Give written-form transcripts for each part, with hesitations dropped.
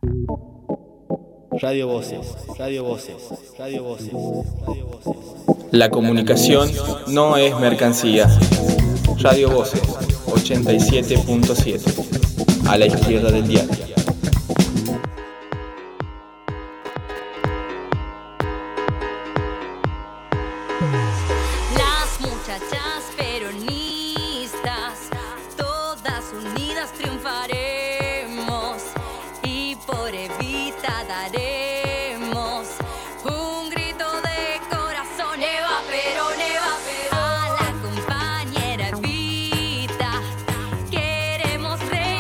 Radio Voces, Radio Voces, Radio Voces, Radio Voces. La comunicación no es mercancía. Radio Voces, 87.7, a la izquierda del diario. Las muchachas peronistas, todas unidas triunfaremos y por Evita daremos un grito de corazón. Eva Perón, Eva Perón. A la compañera Evita queremos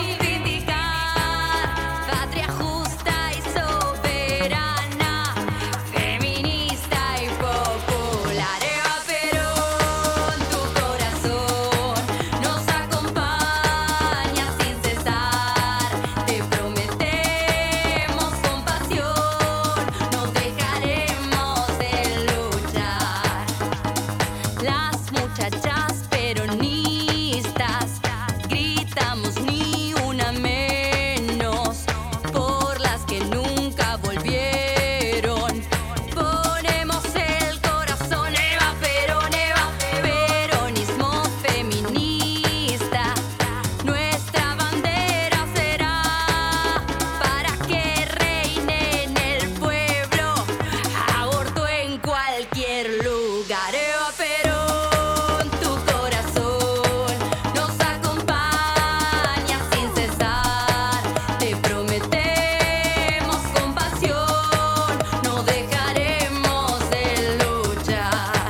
reivindicar patria justa y soberana, feminista y popular. Eva Perón, tu corazón nos acompaña sin cesar. Te prometemos compasión, no dejaremos de luchar. Las muchachas peronistas gritamos ni una menos por las que nunca volvieron. Ponemos el corazón. Eva Perón, Eva peronismo feminista. Nuestra bandera será para que reine en el pueblo. Aborto en cualquier lugar. Eva Perón, tu corazón nos acompaña sin cesar. Te prometemos compasión, no dejaremos de luchar.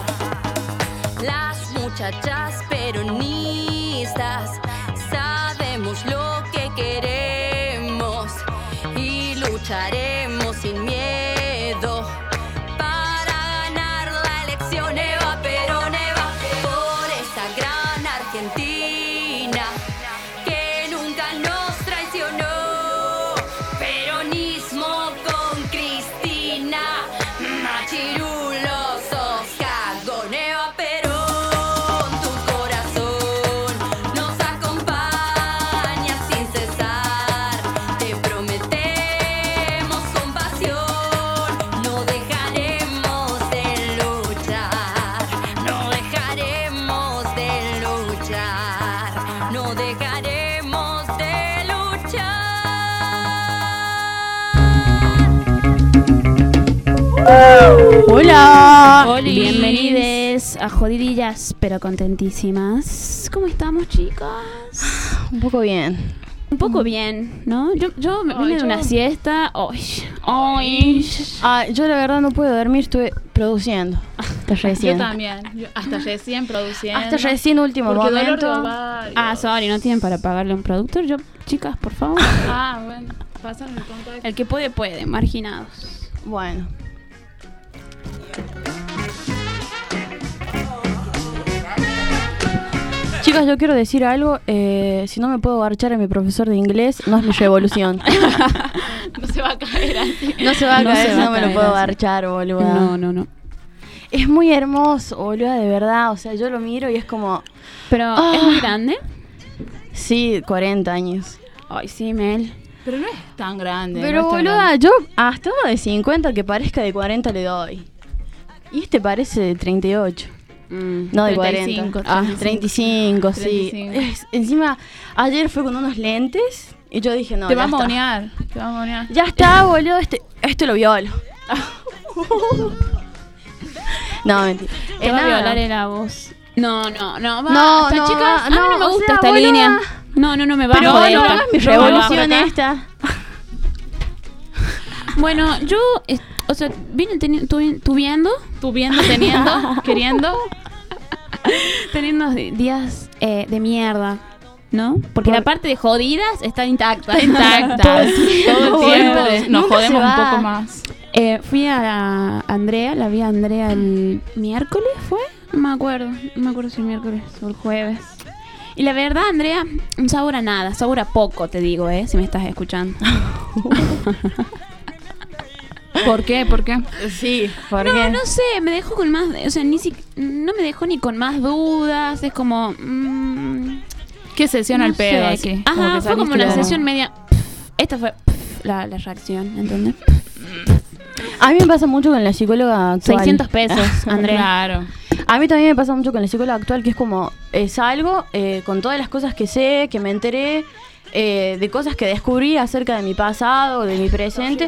Las muchachas peronistas sabemos lo que queremos y lucharemos sin miedo para ganar la elección. Eva Perón, Eva, por esa gran Argentina que nunca nos traicionó. Peronismo con Cristina, machirulos sos cagón. Eva Perón, tu corazón nos acompaña sin cesar. Te prometemos compasión, no dejaremos de luchar. No dejaremos de luchar. No dejaremos de luchar. Hola, Olis. bienvenides a Jodidillas pero contentísimas. ¿Cómo estamos, chicas? Un poco bien. Un poco bien, ¿no? Yo me vine de una yo- siesta. Yo la verdad no pude dormir, estuve produciendo. Hasta recién. Yo también, hasta recién produciendo. Hasta recién último porque dolor momento. de ovario. Sorry, ¿no tienen para pagarle a un productor? Chicas, por favor. Bueno, pasan el contacto. El que puede, marginados. Bueno. Chicas, yo quiero decir algo. Si no me puedo garchar a mi profesor de inglés, no es mi revolución. No se va a caer así. No se va a No caer se si va no a me lo caer puedo así. garchar, boluda. No. Es muy hermoso, boluda, de verdad. O sea, yo lo miro y es como... Pero, ¿es muy grande? Sí, 40 años. Ay, sí, Mel. Pero no es tan grande. Pero no es tan boluda, grande. yo hasta uno de 50 que parezca de 40 le doy. Y este parece de 38. No, de 35, 40. 35, sí. 35. Encima, ayer fue con unos lentes y yo dije, no, Te ya va a está. monear. Te va a monear. Ya está, boludo, este lo violo. No, mentira. Te va a Nada. violar la voz. No, basta, No, chicas. A mí no me o gusta sea, esta boluda. línea. No me bajo Pero de no esta. hagas mi No me bajo. revolución esta. Bueno, yo, o sea, vine tuviendo Teniendo, queriendo. teniendo días de mierda, ¿no? Porque la parte de jodidas está intacta. Todo el tiempo. Boludo, Nos nunca jodemos se un va. poco más. Fui a Andrea, la vi a Andrea el miércoles, ¿fue? No me acuerdo si el miércoles o el jueves. Y la verdad, Andrea, un sabor a nada, sabor a poco, te digo, si me estás escuchando. ¿Por qué? ¿Por qué? Sí, porque No sé, me dejó con más, o sea, no me dejó ni con más dudas, es como... ¿Qué sesión no al pedo? sé, Así, Ajá, que fue como saliste una de- sesión media... Esta fue... la reacción, ¿entendés? A mí me pasa mucho con la psicóloga actual. 600 pesos, Andrea. Claro. A mí también me pasa mucho con la psicóloga actual, que es como, salgo con todas las cosas que sé, que me enteré, de cosas que descubrí acerca de mi pasado, de mi presente.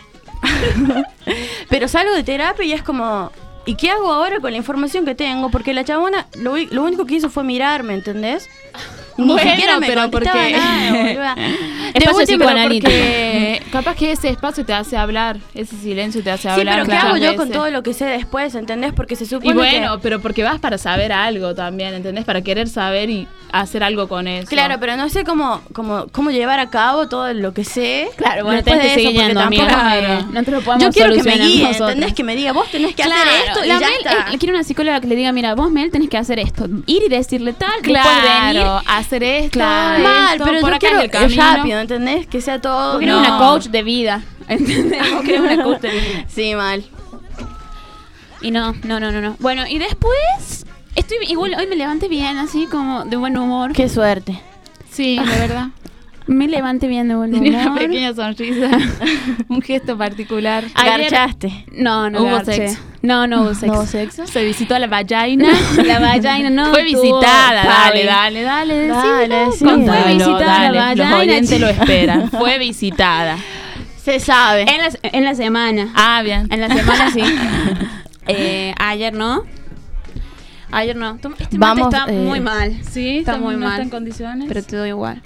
Pero salgo de terapia y es como, ¿y qué hago ahora con la información que tengo? Porque la chabona lo único que hizo fue mirarme, ¿entendés? Ni Bueno, siquiera me pero contestaba porque- nada, boluda. Espacio De última, psicoanalítico. Porque capaz que ese espacio te hace hablar, ese silencio te hace Sí, hablar. pero ¿qué muchas hago yo con veces. todo lo que sé después, ¿entendés? Porque se supone Y bueno, que... pero porque vas para saber algo también, ¿entendés? Para querer saber y hacer algo con eso. Claro, pero no sé cómo llevar a cabo todo lo que sé. Claro, bueno, después tenés de que eso, seguir porque yendo, tampoco amiga. me- No te lo podemos Yo quiero que me solucionar guíe, nosotros. ¿entendés? Que me diga, vos tenés que Claro, hacer esto y la ya Mel, está. quiere una psicóloga que le diga, mira, vos Mel tenés que hacer esto, ir y decirle tal, después venir. Claro, hacer esto, Claro. Mal, esto, pero por yo acá quiero es el camino. rápido, ¿entendés? Que sea todo... Vos querés No. una coach de vida, ¿entendés? Vos querés una coach de vida. Sí, mal. Y no. Bueno, y después, igual hoy me levanté bien, así como de buen humor. Qué suerte. Sí, la verdad. Me levanté bien de buen Tenía una humor. pequeña sonrisa, un gesto particular. Ayer- Garchaste. No ¿Hubo garché. sexo? No hubo sexo. ¿No hubo sexo? Se visitó a la vagina. La vagina no Fue tuvo visitada, pavi. dale, Dale, decilo. sí. Contalo, Fue visitada dale, la los vagina, oyentes lo chica. esperan. Fue visitada. Se sabe. En la semana. Ah, bien. En la semana sí. Ayer no. Este Vamos, mate está muy mal. Sí, Está muy no mal. está en condiciones. Pero te doy igual.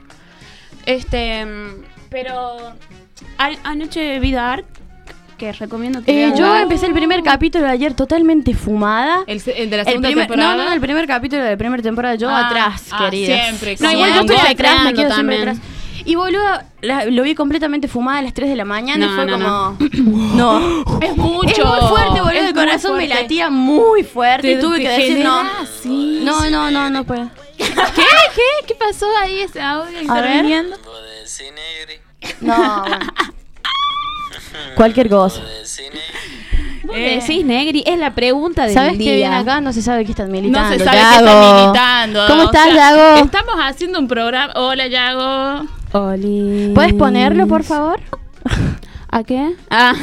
Pero anoche vi Dark, que recomiendo que vean Yo Dark. empecé el primer capítulo de ayer totalmente fumada. el de la segunda temporada. No, el primer capítulo de la primera temporada. Yo atrás, querida. Siempre. No, igual yo Siempre estoy atrás, me recreando quedo siempre también. atrás. Y boludo, lo vi completamente fumada a las 3 de la mañana No, y fue no, como... No. Es mucho. Es muy fuerte, boludo. Es El corazón muy me fuerte. latía muy fuerte y tuve Te que decir genera, no. sí. No puedo. ¿Qué pasó ahí ese audio A ver. interviniendo? No, bueno. Cualquier cosa. Vos decís, Negri, es la pregunta del ¿Sabes día. qué viene acá? No se sabe qué están No militando. se sabe Yago. qué está militando. ¿Cómo o estás, sea, Yago? Estamos haciendo un programa. Hola, Yago. Oli. ¿Puedes ponerlo, por favor? ¿A qué?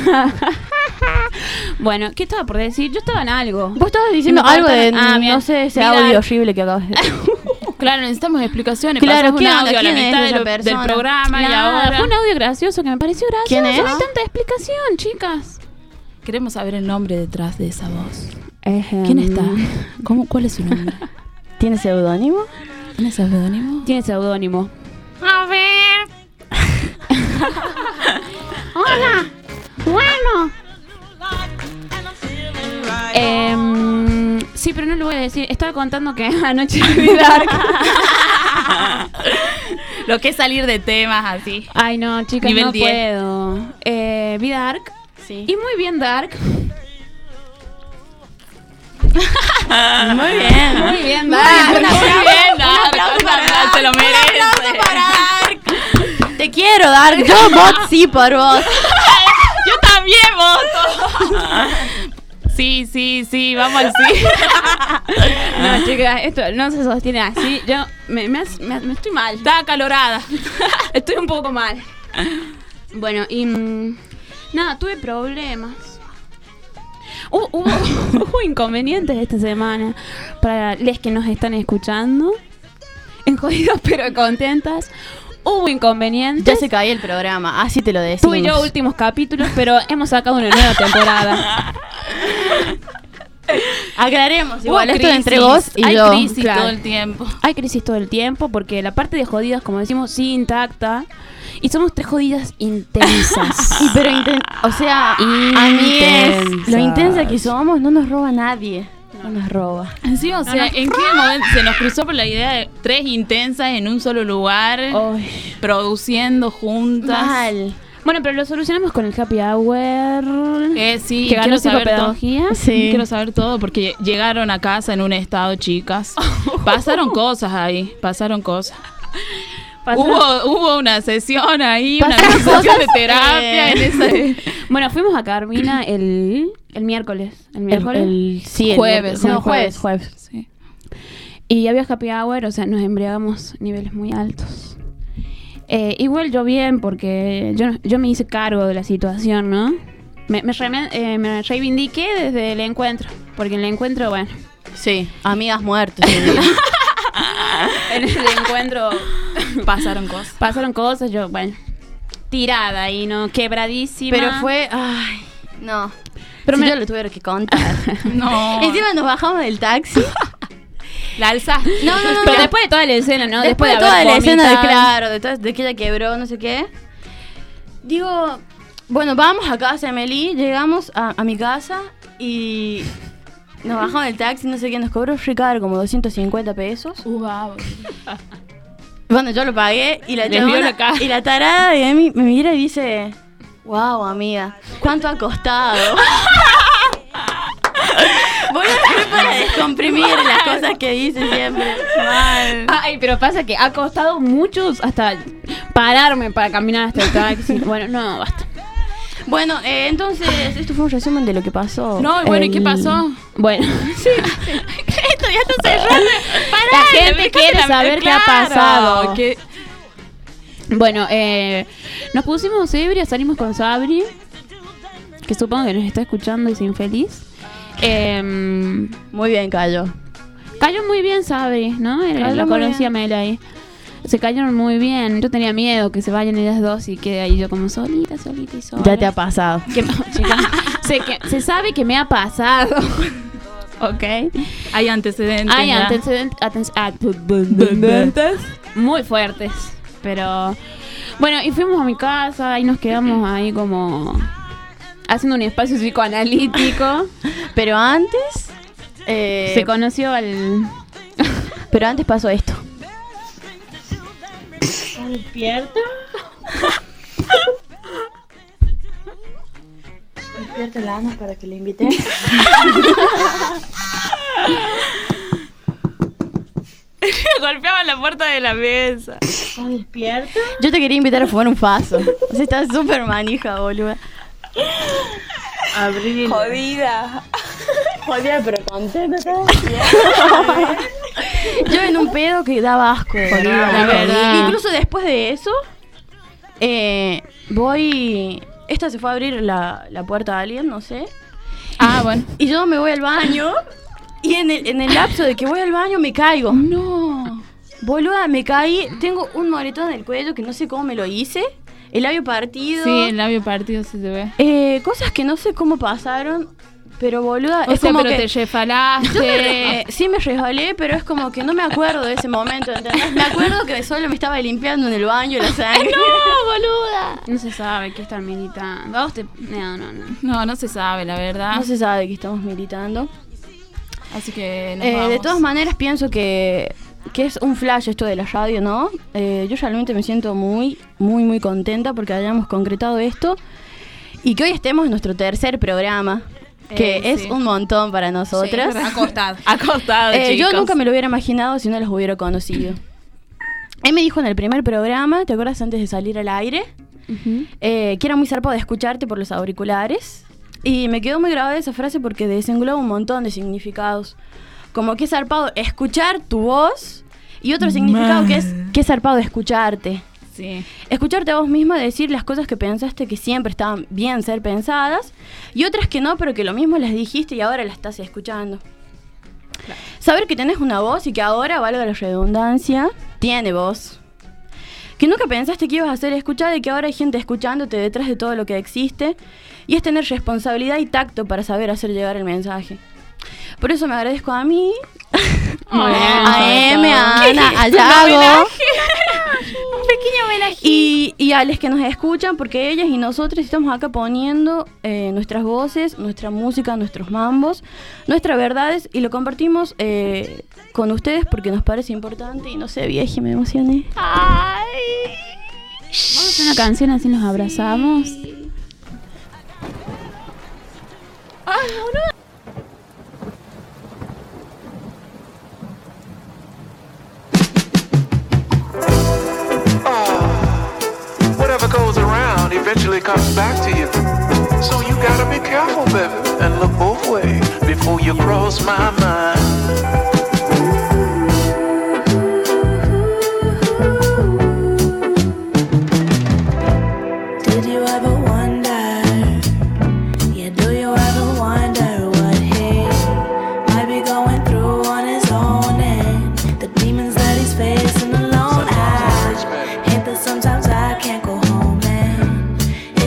Bueno, ¿qué estaba por decir? Yo estaba en algo. Vos estabas diciendo Y me algo de, cortaron. Bien. no sé, ese Mira. audio horrible que acabas de decir. Claro, necesitamos explicaciones. Claro, Pasamos ¿qué un onda? audio a la ¿Quién es mitad esa del persona? programa y Nada, ahora fue un audio gracioso que me pareció gracioso. ¿Quién es? No hay tanta explicación, chicas. queremos saber el nombre detrás de esa voz. ¿Quién está? ¿Cuál es su nombre? ¿Tiene seudónimo? ¿Tiene seudónimo? Tiene seudónimo. A ver. Hola. Bueno. Sí, pero no lo voy a decir. Estaba contando que anoche vi Dark. Lo que es salir de temas así. Ay, no, chicas, Nivel no 10. puedo. Vi Dark. Sí. Y muy bien Dark. Muy bien. Muy bien Muy Dark. bien, Dark. Se lo merece. Te quiero, Dark. Yo voto sí por vos. Yo también voto. Sí, vamos al sí. No, chicas, esto no se sostiene así. Yo me estoy mal. Está acalorada. Estoy un poco mal. Bueno, y nada, tuve problemas. Hubo inconvenientes esta semana para les que nos están escuchando. En jodidos pero contentas. Hubo inconvenientes. Ya se caía el programa, así te lo decimos. Tuve yo últimos capítulos, pero hemos sacado una nueva temporada. Aclaremos, igual Hubo esto crisis, entre vos y hay yo. crisis Claro. todo el tiempo. Hay crisis todo el tiempo porque la parte de jodidas, como decimos, sigue intacta. Y somos 3 jodidas intensas. Y pero o sea, amigues, lo intensa que somos no nos roba nadie. No nos roba. Encima, o sea, ¿en qué momento se nos cruzó por la idea de 3 intensas en un solo lugar, Ay, produciendo juntas? mal. Bueno, pero lo solucionamos con el happy hour. Sí, Que ganó quiero saber todo. psicopedagogía. Sí. Quiero saber todo porque llegaron a casa en un estado, chicas. Pasaron cosas ahí, pasaron cosas. Hubo una sesión ahí, una Pasaron sesión de cosas, terapia en ese Bueno, fuimos a Carmina el miércoles. El miércoles. Sí, el Jueves, miércoles. no, jueves. Sí. Y había happy hour, o sea, nos embriagamos niveles muy altos. Igual yo bien, porque yo me hice cargo de la situación, ¿no? Me reivindiqué desde el encuentro, porque en el encuentro, bueno, Sí, amigas muertas. Sí. en el encuentro Pasaron cosas. yo, bueno, tirada y no quebradísima. Pero fue... Ay, no. Pero Si me- yo lo tuviera que contar. No. Encima nos bajamos del taxi. La alzaste. No, Pero después de toda la escena, ¿no? Después de haber toda la escena de vomitado. claro, de que ella quebró, no sé qué. Digo, bueno, vamos a casa de Meli, llegamos a mi casa y nos bajamos del taxi, no sé qué, nos cobró Ricardo como 250 pesos. Wow. Bueno, yo lo pagué y la Les vio chabona- la cara. y la tarada de Emi me mira y dice, wow, amiga, ¿cuánto ha costado? Voy a hacer para descomprimir las cosas que dice siempre. Mal. Ay, pero pasa que ha costado muchos hasta pararme para caminar hasta el taxi. Bueno, no, basta. Bueno, entonces, esto fue un resumen de lo que pasó. No, y bueno, ¿y qué pasó? Bueno, Esto ya está cerrado. la gente quiere saber qué ha pasado. Que Bueno, nos pusimos ebrias, salimos con Sabri, que supongo que nos está escuchando y es infeliz. Muy bien, Cayo. Cayó muy bien Sabri, ¿no? Cayó Lo muy conocía Mel ahí. Se cayeron muy bien. Yo tenía miedo que se vayan ellas dos y quede ahí yo como solita y sola. Ya te ha pasado. Que no, chicas, se sabe que me ha pasado. Ok. hay antecedentes. Hay ya. antecedentes muy fuertes. Pero bueno, y fuimos a mi casa y nos quedamos ahí como haciendo un espacio psicoanalítico. Pero antes... Se conoció al... pero antes pasó esto. Despierta la Ana para que le invite. Golpeaban la puerta de la mesa. ¿Estás despierta? Yo te quería invitar a fumar un faso. O sea, estás súper manija, boluda. Abril. Jodida, pero contenta. Yo en un pedo que daba asco. Jodida, la verdad. Incluso después de eso, voy... Esta se fue a abrir la puerta a alguien, no sé. Ah, bueno. Y yo me voy al baño. Y en el lapso de que voy al baño me caigo. No. Boluda, me caí. Tengo un moretón en el cuello que no sé cómo me lo hice. El labio partido. Sí, el labio partido se te ve. Cosas que no sé cómo pasaron. Pero boluda, O es sea, como pero que... te refalaste. Sí me resbalé, pero es como que no me acuerdo de ese momento, ¿entendés? Me acuerdo que solo me estaba limpiando en el baño la sangre. No se sabe qué están militando. ¿A vos te...? No. No se sabe, la verdad. No se sabe que estamos militando. Así que nos vamos. De todas maneras pienso que es un flash esto de la radio, ¿no? Yo realmente me siento muy contenta porque hayamos concretado esto y que hoy estemos en nuestro tercer programa, que es sí. un montón para nosotras. Acostado, Yo chicos. nunca me lo hubiera imaginado si no los hubiera conocido. Él me dijo en el primer programa, ¿te acuerdas antes de salir al aire? Que era muy zarpado de escucharte por los auriculares. Y me quedó muy grabada esa frase porque desengloba un montón de significados. Como que es zarpado escuchar tu voz y otro significado que es que es zarpado escucharte. Sí. Escucharte a vos misma decir las cosas que pensaste que siempre estaban bien ser pensadas y otras que no, pero que lo mismo las dijiste y ahora las estás escuchando. Claro. Saber que tenés una voz y que ahora, valga la redundancia, tiene voz. Que nunca pensaste que ibas a ser escuchada y que ahora hay gente escuchándote detrás de todo lo que existe. Y es tener responsabilidad y tacto para saber hacer llegar el mensaje. Por eso me agradezco a mí, a Eme, a Ana, a Yago. Un pequeño homenaje. Y a los que nos escuchan, porque ellas y nosotros estamos acá poniendo nuestras voces, nuestra música, nuestros mambos, nuestras verdades y lo compartimos con ustedes porque nos parece importante. Y no sé, vieja, me emocioné. Ay. Vamos a hacer una canción así nos abrazamos. Ay, boludo. Whatever goes around eventually comes back to you. So you gotta be careful, baby, and look both ways before you cross my mind.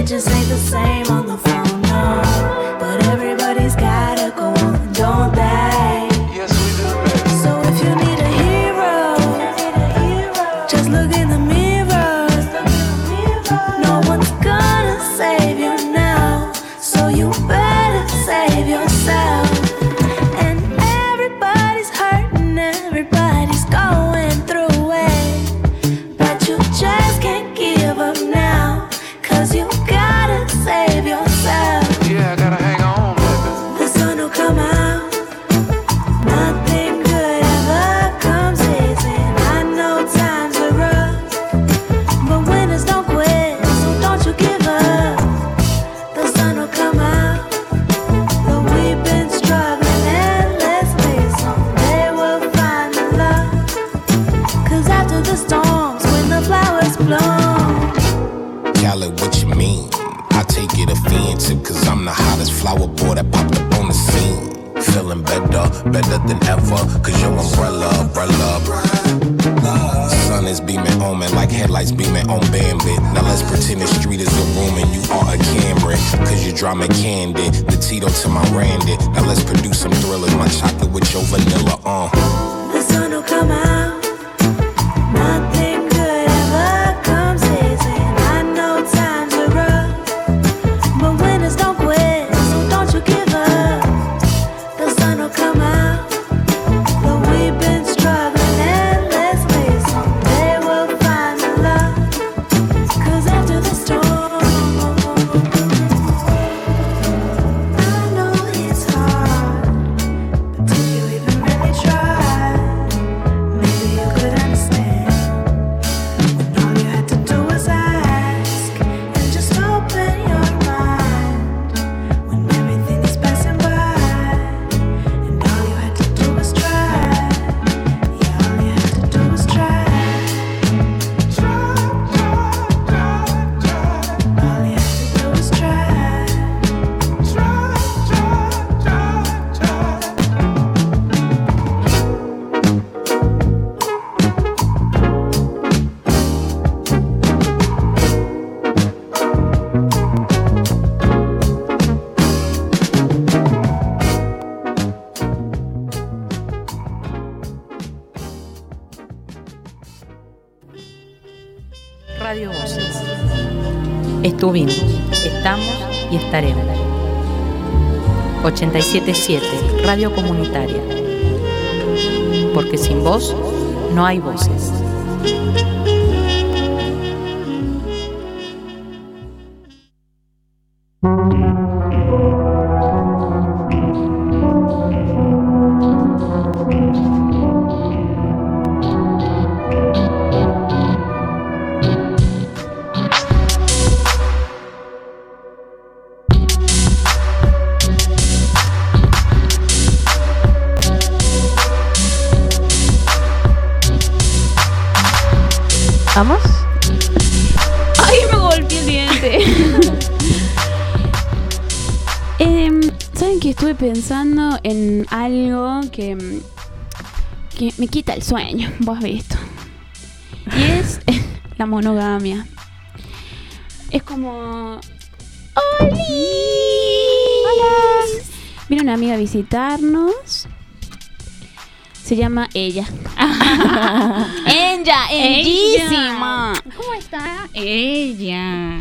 It just ain't the same on the phone, no. But everybody's gotta go on, don't they? Yes, we do, baby. So if you need a hero, just look in the mirror. No one's gonna save you now, so you better save yourself. And everybody's hurting, everybody's going through it, but you just can't give up now, 'cause you gotta save yourself. Yeah, I gotta hang on, baby. The sun will come out. Nothing good ever comes easy. I know times are rough, but winners don't quit, so don't you give up. The sun will come out. But we've been struggling endlessly. Someday we'll find the love. 'Cause after the storms, when the flowers bloom. Khaled, what you mean? I take it offensive, 'cause I'm the hottest flower boy that popped up on the scene. Feeling better, better than ever, 'cause your umbrella. Sun is beaming on me like headlights beaming on Bambit. Now let's pretend the street is a room and you are a Camry, 'cause your drama candid, the Tito to my Randy. Now let's produce some thrillers, my chocolate with your vanilla, The sun will come out. Nothing good ever comes easy. I know times are rough, but winners don't quit, so don't you give up. The sun will come out. But we've been struggling endlessly. Someday we'll find the love. 'Cause after the storm, I know it's hard, but did you even really try? Maybe you could understand when all you had to do was ask and just open your mind. When everything is passing by and all you had to do was try. Yeah, all you had to do was try. All you had to do was try. Radio Voces. Estuvimos, estamos y estaremos. 87.7, Radio Comunitaria. Porque sin vos no hay voces. ¿Vamos? ¡Ay, me golpeé el diente! ¿Saben que estuve pensando en algo que me quita el sueño? Vos has visto. Y es la monogamia. Es como... ¡Hola! Vino una amiga a visitarnos. Se llama ella. ¡Ellísima! ¿Cómo está ella?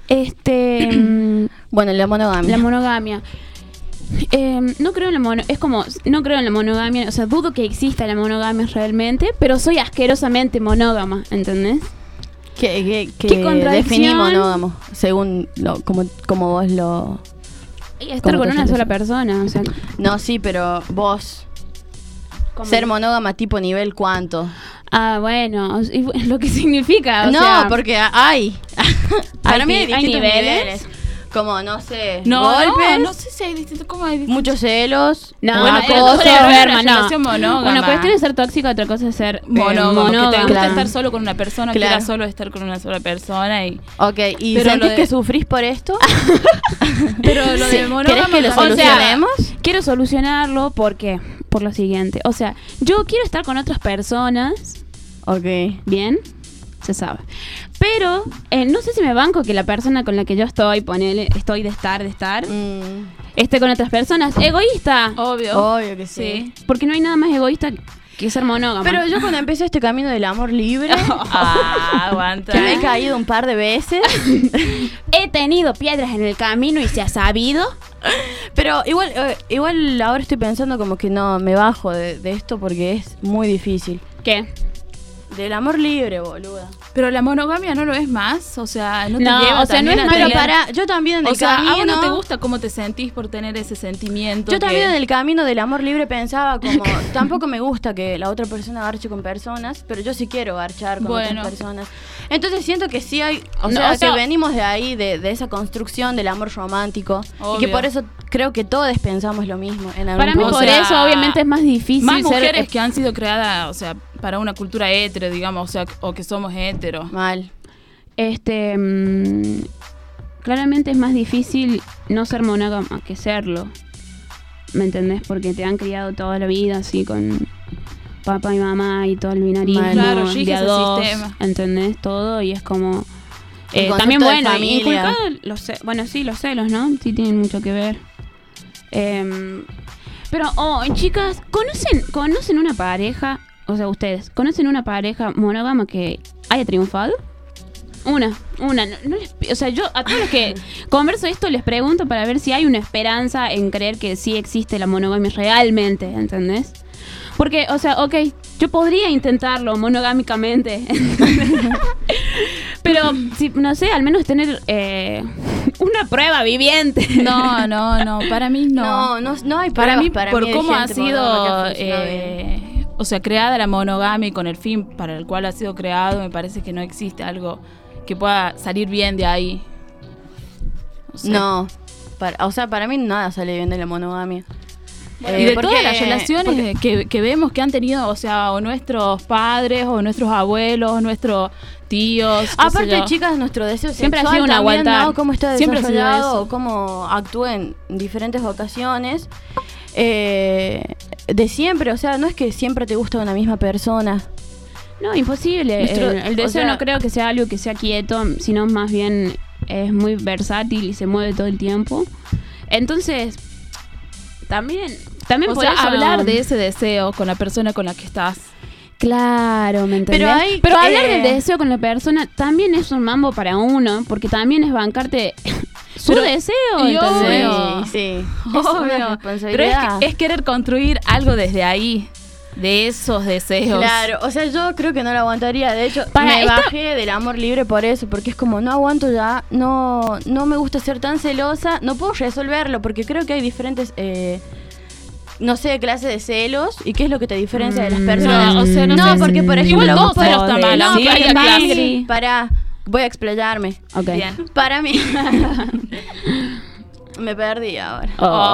Bueno, la monogamia. La monogamia. No creo en la no creo en la monogamia. O sea, dudo que exista la monogamia realmente, pero soy asquerosamente monógama, ¿entendés? ¿Qué contradicción? definís monógamo? Según como vos lo... Estar con una sola persona, o sea... No, sí, pero vos... ¿Cómo? Ser monógama tipo nivel ¿cuánto? Ah, bueno, lo que significa, o no, sea... porque hay. Para mí hay ¿hay distintos niveles? Como, no sé, golpes. No sé si hay distintos, ¿cómo hay distintos? Muchos celos. No, Bueno, una cosa es enferma, no. relación monógama. Una cuestión es ser tóxico, otra cosa es ser monógamo. Que te gusta claro. estar solo con una persona, Claro. quieras solo estar con una sola persona y... Ok, ¿y Pero sentís lo de- que sufrís por esto? Pero lo Sí. de monógamo... ¿Querés que lo también- solucionemos? Quiero solucionarlo porque... Por lo siguiente. O sea, yo quiero estar con otras personas. Ok. ¿Bien? se sabe. Pero no sé si me banco que la persona con la que yo estoy, estoy de estar, esté con otras personas. Egoísta. Obvio que sí. Porque no hay nada más egoísta que ser monógamo. Pero yo cuando empecé este camino del amor libre, aguanta. que me he caído un par de veces. He tenido piedras en el camino y se ha sabido. Pero igual ahora estoy pensando como que no, me bajo de esto porque es muy difícil. ¿Qué? Del amor libre, boluda. Pero la monogamia no lo es más, o sea, no te No, lleva o sea, no también es a más- Pero tener- yo también en el o sea, camino... ¿a vos no te gusta cómo te sentís por tener ese sentimiento? Yo también que- en el camino del amor libre pensaba como... tampoco me gusta que la otra persona garche con personas, pero yo sí quiero garchar con Bueno. otras personas. Entonces siento que sí hay... O No, sea, o sea- que venimos de ahí, de esa construcción del amor romántico. Y que Obvio. por eso creo que todos pensamos lo mismo. En algún Para mí, O punto. por sea, eso, obviamente, es más difícil Más ser- mujeres que han sido creadas, o sea, para una cultura hetero, digamos, o sea, o que somos heteros. Mal. Claramente es más difícil no ser monógama que serlo. ¿Me entendés? Porque te han criado toda la vida así con papá y mamá y todo el binarismo. Claro, de rige a ese dos, sistema. ¿entendés? Todo y es como... El concepto también de bueno, familia. inculcar los celos, ¿no? Sí tienen mucho que ver. Pero, chicas, ¿conocen una pareja, o sea, ustedes, conocen una pareja monógama que haya triunfado? Una, o sea, yo a todos los que converso esto les pregunto para ver si hay una esperanza en creer que sí existe la monogamia realmente, ¿entendés? Porque, o sea, yo podría intentarlo monogámicamente, pero, no sé, al menos tener una prueba viviente. No, para mí no. No hay Para pruebas mí, para por mí de cómo ha gente monógama que ha sido, funcionado bien. o sea, creada la monogamia y con el fin para el cual ha sido creado, me parece que no existe algo que pueda salir bien de ahí. O sea, No. Para mí nada sale bien de la monogamia. Y de porque- todas las relaciones porque- que vemos que han tenido, o sea, o nuestros padres, o nuestros abuelos, o nuestros tíos. qué sé Aparte, yo. chicas, nuestro deseo Siempre ha sexual sido un también, aguantar. ¿no? Cómo está Siempre ha sido desarrollado eso. o cómo actúa en diferentes ocasiones. De siempre, o sea, no es que siempre te gusta una misma persona. No, imposible. El deseo o sea- no creo que sea algo que sea quieto, sino más bien es muy versátil y se mueve todo el tiempo. Entonces, también O por sea, eso hablar de ese deseo con la persona con la que estás. Claro, ¿me entendés? Pero hay hablar que- del deseo con la persona también es un mambo para uno, porque también es bancarte su Pero- deseo, y ¿entendés? obvio. Sí. Obvio. Es una Pero responsabilidad. es querer construir algo desde ahí, de esos deseos. Claro, o sea, yo creo que no lo aguantaría. De hecho, Para me esta- bajé del amor libre por eso, porque es como, no aguanto ya, no me gusta ser tan celosa, no puedo resolverlo, porque creo que hay diferentes, no sé, clases de celos, y qué es lo que te diferencia de las personas. No, o sea, no sé. porque por ejemplo, Igual vos todo celo está mal, no, aunque porque haya para clases. mí, voy a explayarme. Ok. Bien. Para mí, me perdí ahora.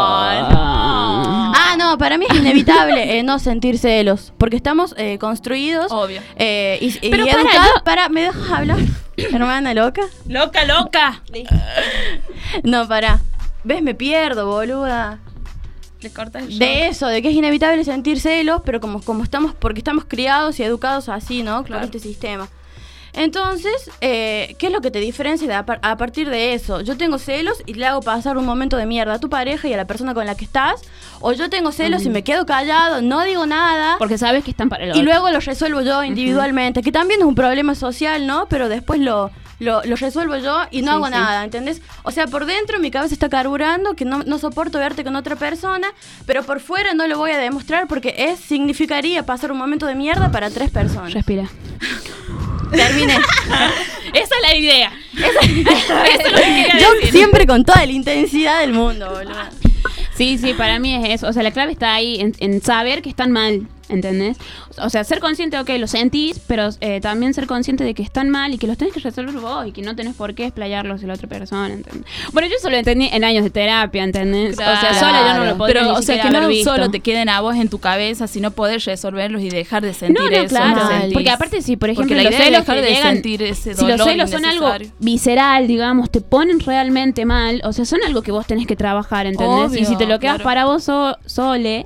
No, para mí es inevitable no sentir celos, porque estamos construidos Obvio. y Pero para, educados ¿me dejas hablar? Hermana loca. ¡Loca! No, ¿ves? Me pierdo, boluda. Le cortas el De eso, de que es inevitable sentir celos, pero como porque estamos criados y educados así, ¿no? Claro. Por este sistema. Entonces, ¿qué es lo que te diferencia a partir de eso? Yo tengo celos y le hago pasar un momento de mierda a tu pareja y a la persona con la que estás. O yo tengo celos y me quedo callado, no digo nada. Porque sabes que están para el otro. Y luego lo resuelvo yo individualmente, que también es un problema social, ¿no? Pero después lo resuelvo yo y no Sí, hago sí. nada, ¿entendés? O sea, por dentro mi cabeza está carburando, que no soporto verte con otra persona, pero por fuera no lo voy a demostrar porque significaría pasar un momento de mierda para 3 personas. Respira. Terminé. Esa es la idea. Eso es lo que quería Yo decir. siempre con toda la intensidad del mundo, boludo. Sí, para mí es eso. O sea, la clave está ahí en saber que están mal, ¿entendés? O sea, ser consciente, ok, lo sentís, pero también ser consciente de que están mal y que los tenés que resolver vos y que no tenés por qué explayarlos en la otra persona, ¿entendés? Bueno, yo eso lo entendí en años de terapia, ¿entendés? O sea, sola yo no lo podría Pero, ni o sea, siquiera que no haber visto. solo te queden a vos en tu cabeza, sino poder resolverlos y dejar de sentir No, eso. claro. que sentís. Porque aparte, si por ejemplo Porque la los idea es celos dejar que de llegan, sentir ese si dolor los celos son algo innecesario. visceral, digamos, te ponen realmente mal, o sea, son algo que vos tenés que trabajar, ¿entendés? Obvio, y si te lo quedas claro. para vos sole,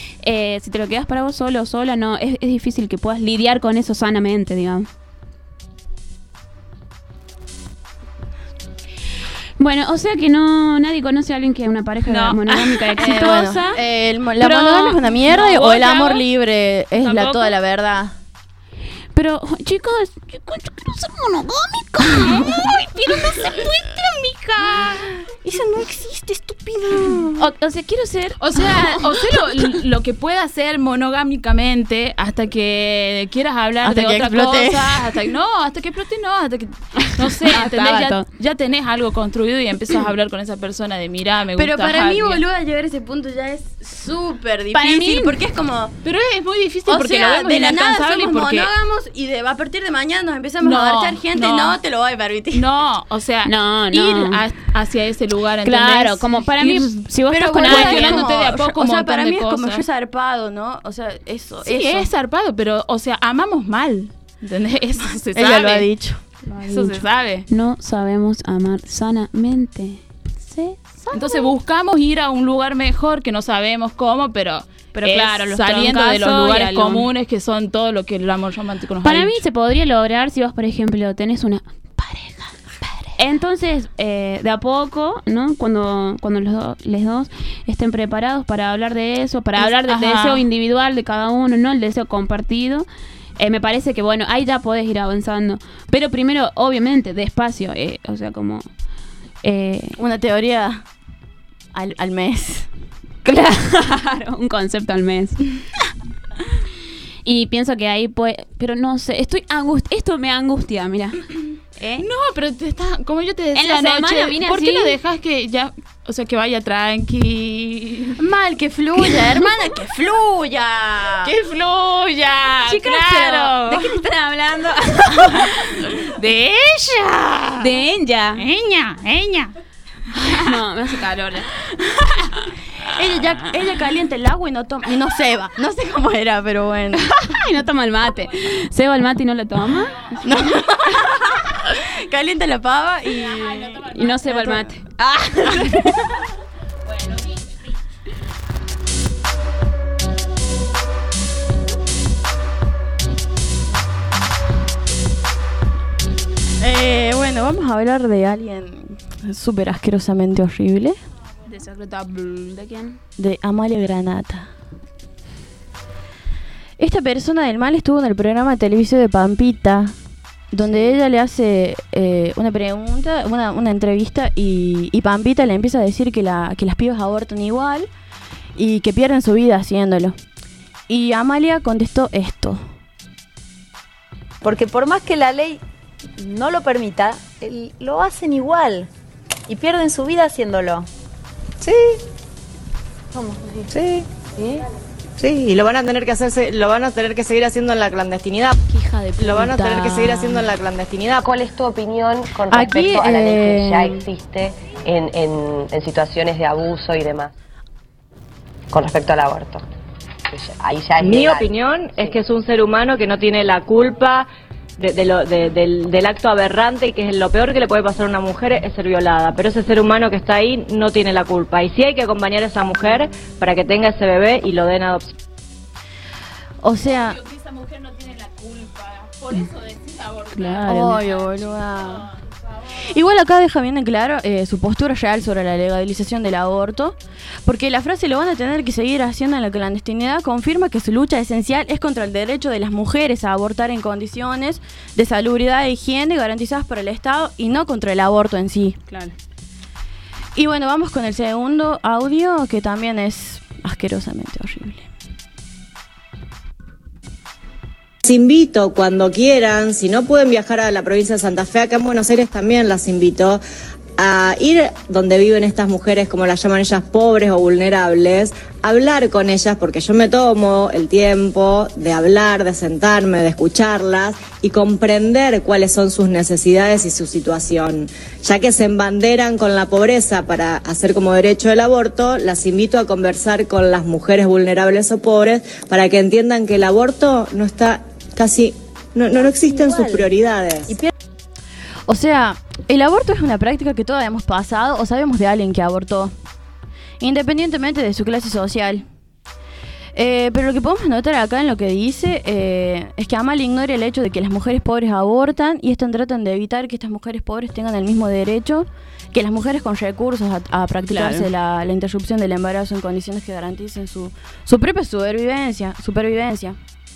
si te lo quedas para vos solo o sola, no, es difícil que puedas lidiar con eso sanamente, digamos. Bueno, o sea que nadie conoce a alguien que es una pareja monogámica exitosa. La monogamia es una mierda o el amor libre es toda la verdad. Pero, chicos, yo quiero ser monogómica. Ay, pero no se muestra, mija. Eso no existe, estúpida. O sea, quiero ser... O sea lo que pueda hacer monogámicamente hasta que quieras hablar hasta de que otra explote. cosa. Hasta que explote, hasta que... No sé, ¿entendés? Ya tenés algo construido y empiezas a hablar con esa persona de mirá, me gusta. Pero para mí, alguien. boluda, llegar a ese punto ya es súper difícil. Para mí, porque es como... Pero es muy difícil O porque sea, lo vemos de la nada inalcanzable somos porque... monógamos y a partir de mañana nos empezamos a marchar gente. No te lo voy a permitir. No, o sea, No. ir hacia ese lugar, ¿entendés? Claro, como para mí, si vos estás con boluda, alguien... es como- de a poco o un sea, montón para de mí es como cosas. yo zarpado, ¿no? O sea, eso. Sí, es zarpado, pero, o sea, amamos mal. ¿Entendés? Eso se sabe. Ella lo ha dicho. Eso se sabe. No sabemos amar sanamente. ¿Sí? Entonces buscamos ir a un lugar mejor que no sabemos cómo, pero es claro, los saliendo de los troncazos y lugares algo. comunes que son todo lo que el amor romántico nos Para ha mí dicho. se podría lograr si vos, por ejemplo, tenés una pareja. Entonces, de a poco, ¿no? Cuando los dos estén preparados para hablar de eso, para hablar del deseo individual de cada uno, ¿no? El deseo compartido. Me parece que, bueno, ahí ya podés ir avanzando. Pero primero, obviamente, despacio. O sea, como... Una teoría al mes. Claro, un concepto al mes. Y pienso que ahí puede... Pero no sé, esto me angustia, mira. No, pero como yo te decía En la anoche, semana vine ¿por qué así? lo dejas que ya, o sea, que vaya tranqui? Mal, que fluya, hermana, que fluya. ¡Que fluya! Chicas, ¡Claro! pero, ¿de qué están hablando? ¡De ella! De ella. ¡Ella! No, me hace calor. Ella calienta el agua y no toma, y no ceba. No sé cómo era, pero bueno. Y no toma el mate. ¿Ceba el mate y no lo toma? No. Calienta la pava y no ceba el mate. Bueno, vamos a hablar de alguien súper asquerosamente horrible. Desagradable. ¿De quién? De Amalia Granata. Esta persona del mal estuvo en el programa de televisión de Pampita, donde ella le hace una pregunta, una entrevista, y Pampita le empieza a decir que las pibas abortan igual y que pierden su vida haciéndolo. Y Amalia contestó esto. Porque por más que la ley no lo permita, lo hacen igual y pierden su vida haciéndolo. Sí. ¿Cómo? Sí. Sí, y lo van a tener que seguir haciendo en la clandestinidad. Hija de puta. Lo van a tener que seguir haciendo en la clandestinidad. ¿Cuál es tu opinión con Aquí, respecto a la ley que ya existe en situaciones de abuso y demás? Con respecto al aborto. Ahí ya es Mi legal. opinión es que es un ser humano que no tiene la culpa del acto aberrante, que es lo peor que le puede pasar a una mujer, es ser violada. Pero ese ser humano que está ahí no tiene la culpa. Y sí hay que acompañar a esa mujer para que tenga ese bebé y lo den a adopción. O sea... Esa mujer no tiene la culpa, por eso decís abortar. Claro. Obvio, boluda. Igual acá deja bien en claro su postura real sobre la legalización del aborto, porque la frase "lo van a tener que seguir haciendo en la clandestinidad" confirma que su lucha esencial es contra el derecho de las mujeres a abortar en condiciones de salubridad e higiene garantizadas por el Estado y no contra el aborto en sí. Claro. Y bueno, vamos con el segundo audio, que también es asquerosamente horrible. Les invito cuando quieran, si no pueden viajar a la provincia de Santa Fe, acá en Buenos Aires también las invito a ir donde viven estas mujeres, como las llaman ellas, pobres o vulnerables, hablar con ellas, porque yo me tomo el tiempo de hablar, de sentarme, de escucharlas y comprender cuáles son sus necesidades y su situación. Ya que se embanderan con la pobreza para hacer como derecho el aborto, las invito a conversar con las mujeres vulnerables o pobres para que entiendan que el aborto no está casi, no existe en sus prioridades. O sea, el aborto es una práctica que todos hemos pasado o sabemos de alguien que abortó, independientemente de su clase social. Pero lo que podemos notar acá en lo que dice es que Amalia ignora el hecho de que las mujeres pobres abortan y tratan de evitar que estas mujeres pobres tengan el mismo derecho que las mujeres con recursos a practicarse Claro. la interrupción del embarazo en condiciones que garanticen su propia supervivencia.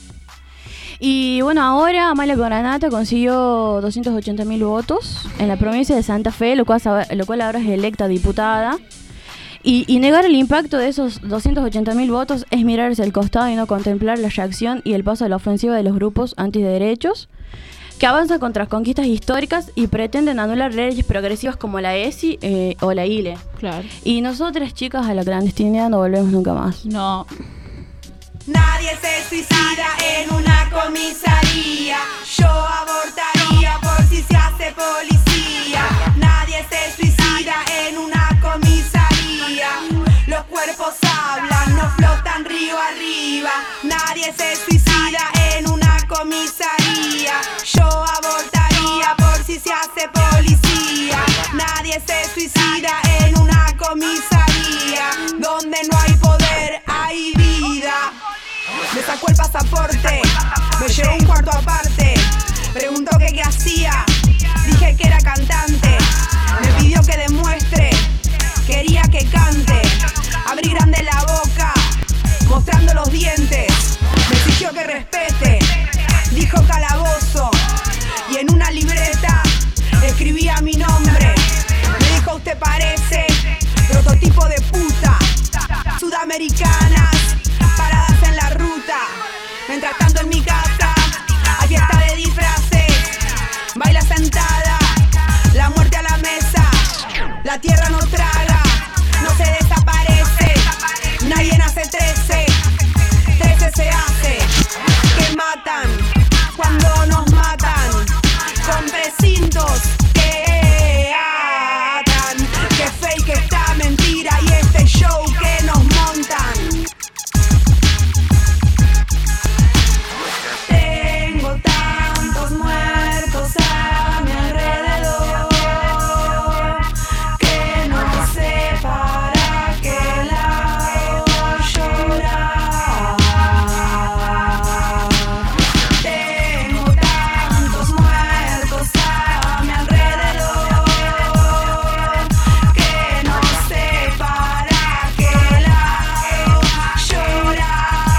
Y bueno, ahora Amalia Granata consiguió 280.000 votos en la provincia de Santa Fe, lo cual ahora es electa diputada. Y negar el impacto de esos 280.000 votos es mirarse al costado y no contemplar la reacción y el paso a la ofensiva de los grupos antiderechos que avanzan contra conquistas históricas y pretenden anular leyes progresivas como la ESI o la ILE. Claro. Y nosotras, chicas, a la clandestinidad no volvemos nunca más. No. Nadie se suicida en una comisaría. Yo abortaría por si se hace policía. Nadie se suicida en una comisaría. Los cuerpos hablan, no flotan río arriba. Nadie se suicida en una comisaría. Yo abortaría por si se hace policía. Nadie se suicida en una comisaría. Donde no hay poder, hay vida. Me sacó el pasaporte, me llevó un cuarto aparte. Preguntó que qué hacía, dije que era cantante. Me pidió que demuestre, quería que cante. Abrí grande la boca, mostrando los dientes. Me exigió que respete, dijo calabozo. Y en una libreta escribía mi nombre. Me dijo usted parece prototipo de puta. Sudamericanas, paradas en la ruta. Mientras tanto en mi casa hay fiesta de disfraces. Baila sentada, la muerte a la mesa. La tierra no traga, no se desaparece. Nadie nace 13, 13 se hace. Que matan cuando nos matan, con precintos que atan. Que fake esta mentira y este show que nos montan. Tengo tantos muertos a mi alrededor que no sé para qué lado llorar. Tengo tantos muertos a mi alrededor que no sé para qué lado llorar.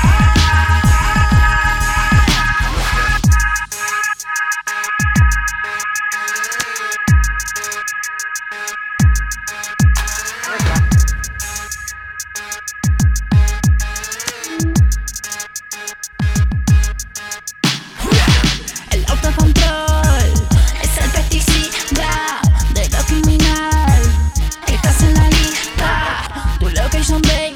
El autocontrol es el pesticida de lo criminal. Estás en la lista, tu location baby,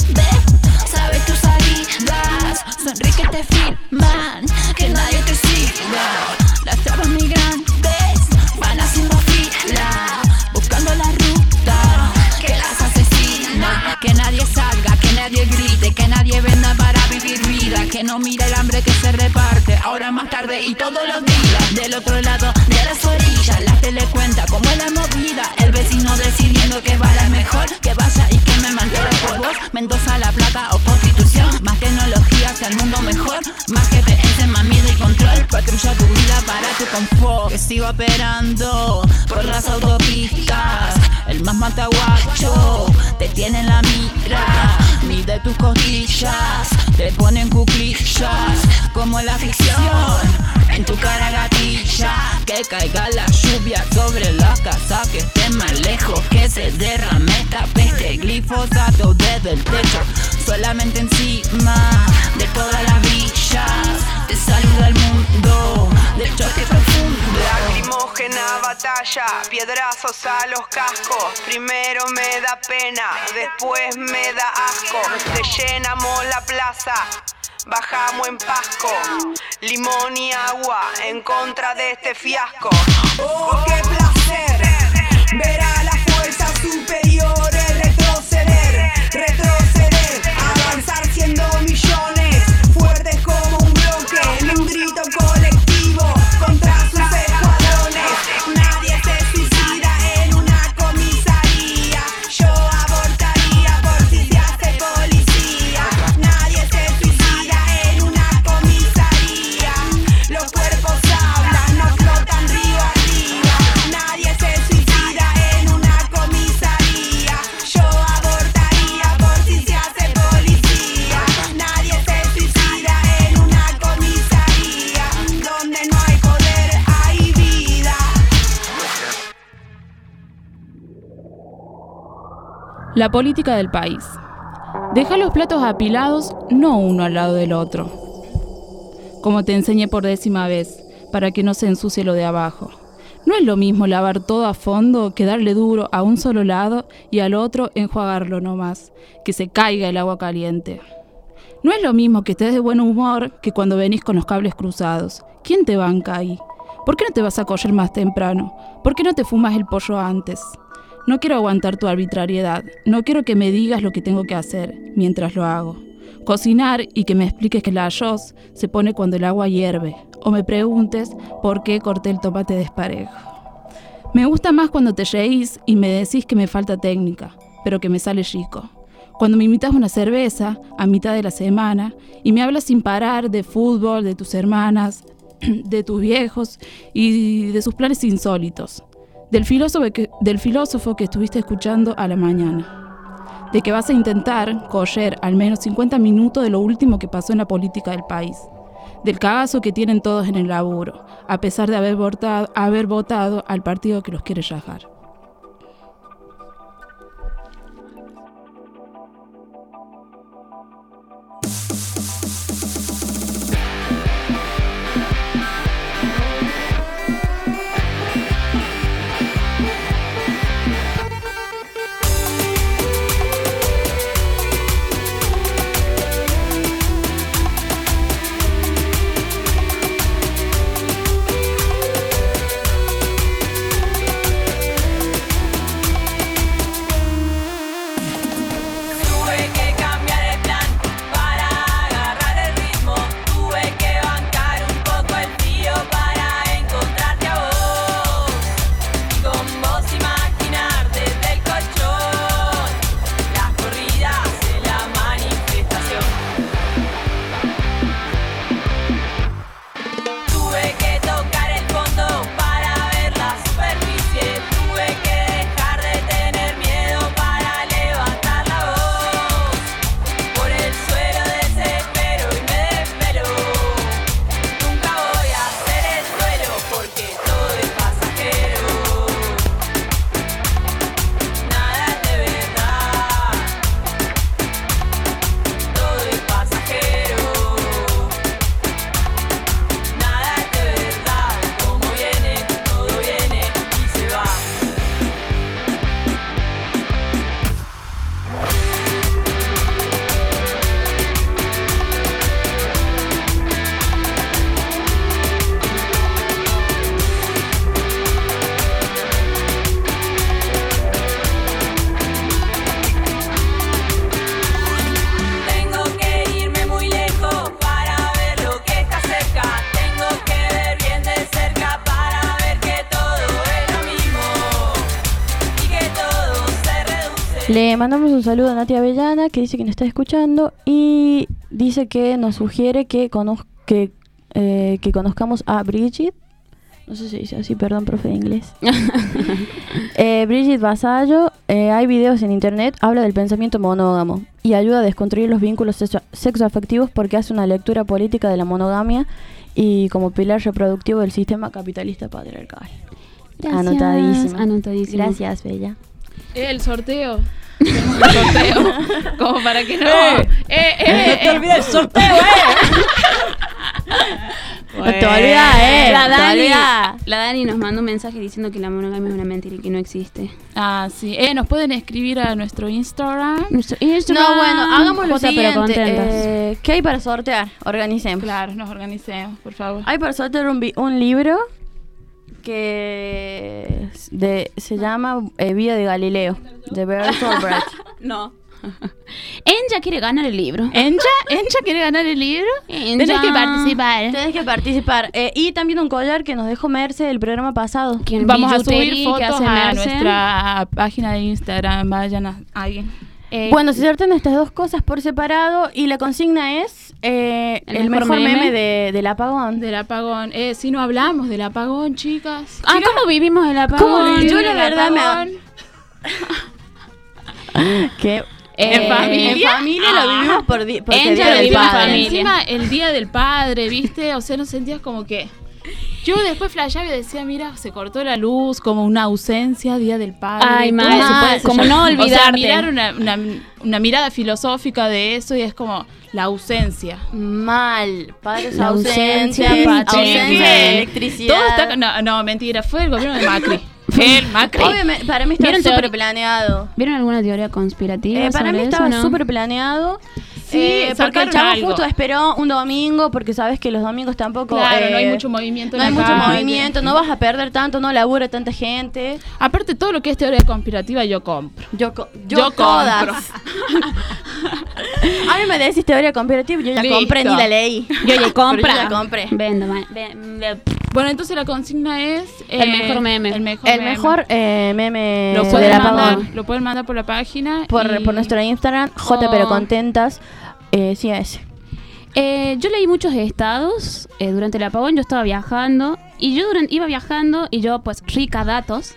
sabes tus salidas. Sonríe que te filman, que nadie te siga. Las tropas migrantes van haciendo fila, buscando la ruta que las asesina. Que nadie salga, que nadie grite, que nadie venda para vivir vida. Que no mire el hambre que se reparte, ahora más tarde y todos los días. Del otro lado de las orillas, la tele cuenta cómo es la movida. El vecino decidiendo que bala es mejor, que vaya y que me mantenga por vos. Mendoza, La Plata o Constitución. Más tecnología hacia el mundo mejor, más GPS, más miedo y control. Patrulla tu vida para tu confort. Que sigo operando por las autopistas. El más mataguacho te tiene en la mira. Mide tus costillas, te ponen cuclillas como en la ficción. En tu cara gatilla, que caiga la lluvia sobre la casa, que esté más lejos, que se derrame esta peste. Glifosato desde el techo, solamente encima de todas las villas. Te saluda el mundo del choque profundo. Lacrimógena batalla, piedrazos a los cascos. Primero me da pena, después me da asco. Te llenamos la plaza, bajamos en Pasco. Limón y agua en contra de este fiasco. Oh, qué placer ver a las fuerzas superiores retroceder, retroceder, avanzar siendo millones, fuertes como un bloque, en un grito colectivo contra sus escuadrones. Nadie se suicida en una comisaría. Yo abortaría por si se hace policía. Nadie se suicida en una comisaría. Los cuerpos hablan, no flotan río arriba. Nadie se suicida en La política del país. Deja los platos apilados, no uno al lado del otro. Como te enseñé por 10ª vez, para que no se ensucie lo de abajo. No es lo mismo lavar todo a fondo que darle duro a un solo lado y al otro enjuagarlo nomás, que se caiga el agua caliente. No es lo mismo que estés de buen humor que cuando venís con los cables cruzados. ¿Quién te banca ahí? ¿Por qué no te vas a coger más temprano? ¿Por qué no te fumas el pollo antes? No quiero aguantar tu arbitrariedad. No quiero que me digas lo que tengo que hacer mientras lo hago. Cocinar y que me expliques que la arroz se pone cuando el agua hierve. O me preguntes por qué corté el tomate desparejo. Me gusta más cuando te reís y me decís que me falta técnica, pero que me sale rico. Cuando me invitas una cerveza a mitad de la semana y me hablas sin parar de fútbol, de tus hermanas, de tus viejos y de sus planes insólitos. Del filósofo que estuviste escuchando a la mañana. De que vas a intentar coger al menos 50 minutos de lo último que pasó en la política del país. Del cagazo que tienen todos en el laburo, a pesar de haber votado al partido que los quiere rajar. Le mandamos un saludo a Nati Avellana, que dice que nos está escuchando y dice que nos sugiere que conozcamos a Brigitte. No sé si dice así, perdón, profe de inglés. Brigitte Vasallo, hay videos en internet, habla del pensamiento monógamo y ayuda a desconstruir los vínculos sexoafectivos porque hace una lectura política de la monogamia y como pilar reproductivo del sistema capitalista patriarcal. Anotadísimo. Gracias, Bella. El sorteo. El sorteo. Como para que no. No te olvides el sorteo, No te olvides, La Dani nos mandó un mensaje diciendo que la monogamia es una mentira y que no existe. Ah, sí. Nos pueden escribir a nuestro Instagram. No, bueno, hagamos lo siguiente. ¿Qué hay para sortear? Organicemos. Claro, nos organicemos, por favor. Hay para sortear un libro que se llama Vía de Galileo, de Bertolt Brecht. No. Enja quiere ganar el libro. ¿Enja quiere ganar el libro? Tenés que participar. Y también un collar que nos dejó Merce del programa pasado. Vamos a subir fotos a nuestra página de Instagram. Vayan a alguien. Bueno, se sortean estas dos cosas por separado y la consigna es el mejor meme del apagón. Del apagón. Si no hablamos del apagón, chicas. ¿Cómo vivimos el apagón? Yo la verdad que en familia lo vivimos porque Ella lo vivió en familia. Encima el día del padre, ¿viste? O sea, nos sentías como que Yo después flasheaba y decía, mira, se cortó la luz, como una ausencia, Día del Padre. Ay, todo mal, se puede como llamar. no olvidarte. O sea, mirar una mirada filosófica de eso y es como la ausencia. Mal. Padres La ausentes, ausencia, ausencia ¿Qué? de electricidad. Todo está... No, mentira, fue el gobierno de Macri. El Macri. Obviamente, para mí estaba ¿Vieron súper teoría- planeado. ¿Vieron alguna teoría conspirativa Para sobre mí eso, estaba no? súper planeado. Sí, porque el sacaron chavo algo. justo esperó un domingo, porque sabes que los domingos tampoco... Claro, no hay mucho movimiento en No hay la mucho calle. movimiento, no vas a perder tanto, no labura tanta gente. Aparte, todo lo que es teoría conspirativa yo compro. Yo Yo todas. compro. A mí me decís teoría conspirativa, yo ya Listo. compré ni la leí. Yo ya compra. Pero yo ya compré. Vendo, Bueno, entonces la consigna es... El mejor meme. El mejor El meme. mejor meme Lo del pueden mandar, apagón. lo pueden mandar por la página. Por nuestro Instagram, J pero contentas. Sí, a ese. Yo leí muchos estados durante el apagón. Yo estaba viajando y yo iba viajando y yo pues rica datos.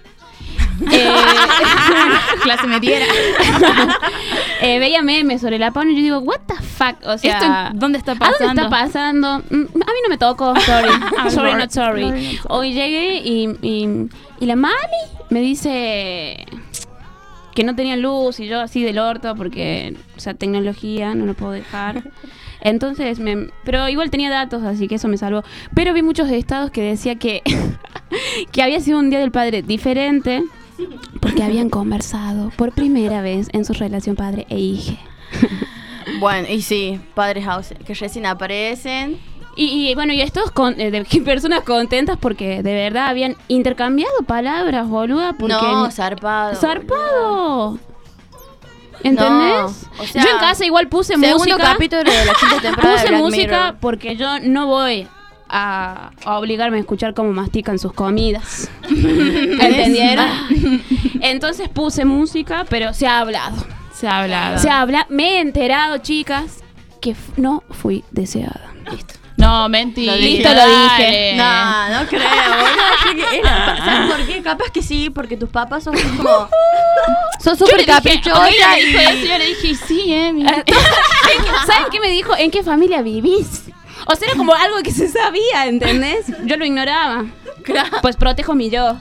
Clase metiera. Veía memes sobre el apagón y yo digo, what the fuck, o sea, ¿Esto dónde está ¿a dónde pasando? está pasando? A mí no me tocó, sorry. Sorry, not sorry. Sorry, not sorry. Hoy llegué y la mami me dice que no tenía luz y yo así del orto porque, o sea, tecnología, no lo puedo dejar. Entonces, pero igual tenía datos, así que eso me salvó. Pero vi muchos estados que decía que, que había sido un Día del Padre diferente porque habían conversado por primera vez en su relación padre e hija. Bueno, y sí, padres que recién aparecen. Y bueno, y estos de personas contentas porque de verdad habían intercambiado palabras, boluda. Porque No, zarpado. ¡Zarpado! ¿Entendés? No, o sea, yo en casa igual puse segundo música. capítulo de la quinta temporada de Puse Black música Mirror. porque yo no voy a obligarme a escuchar cómo mastican sus comidas. ¿Entendieron? Entonces puse música, pero se ha hablado. Se ha hablado. Me he enterado, chicas, que no fui deseada. Listo. No, mentira. Listo, lo dije. No creo. ¿Sabes por qué? Capaz que sí, porque tus papás son como... Son súper caprichosas. Yo le dije, sí, mira. ¿Saben qué me dijo? ¿En qué familia vivís? O sea, era como algo que se sabía, ¿entendés? Yo lo ignoraba. Pues protejo mi yo.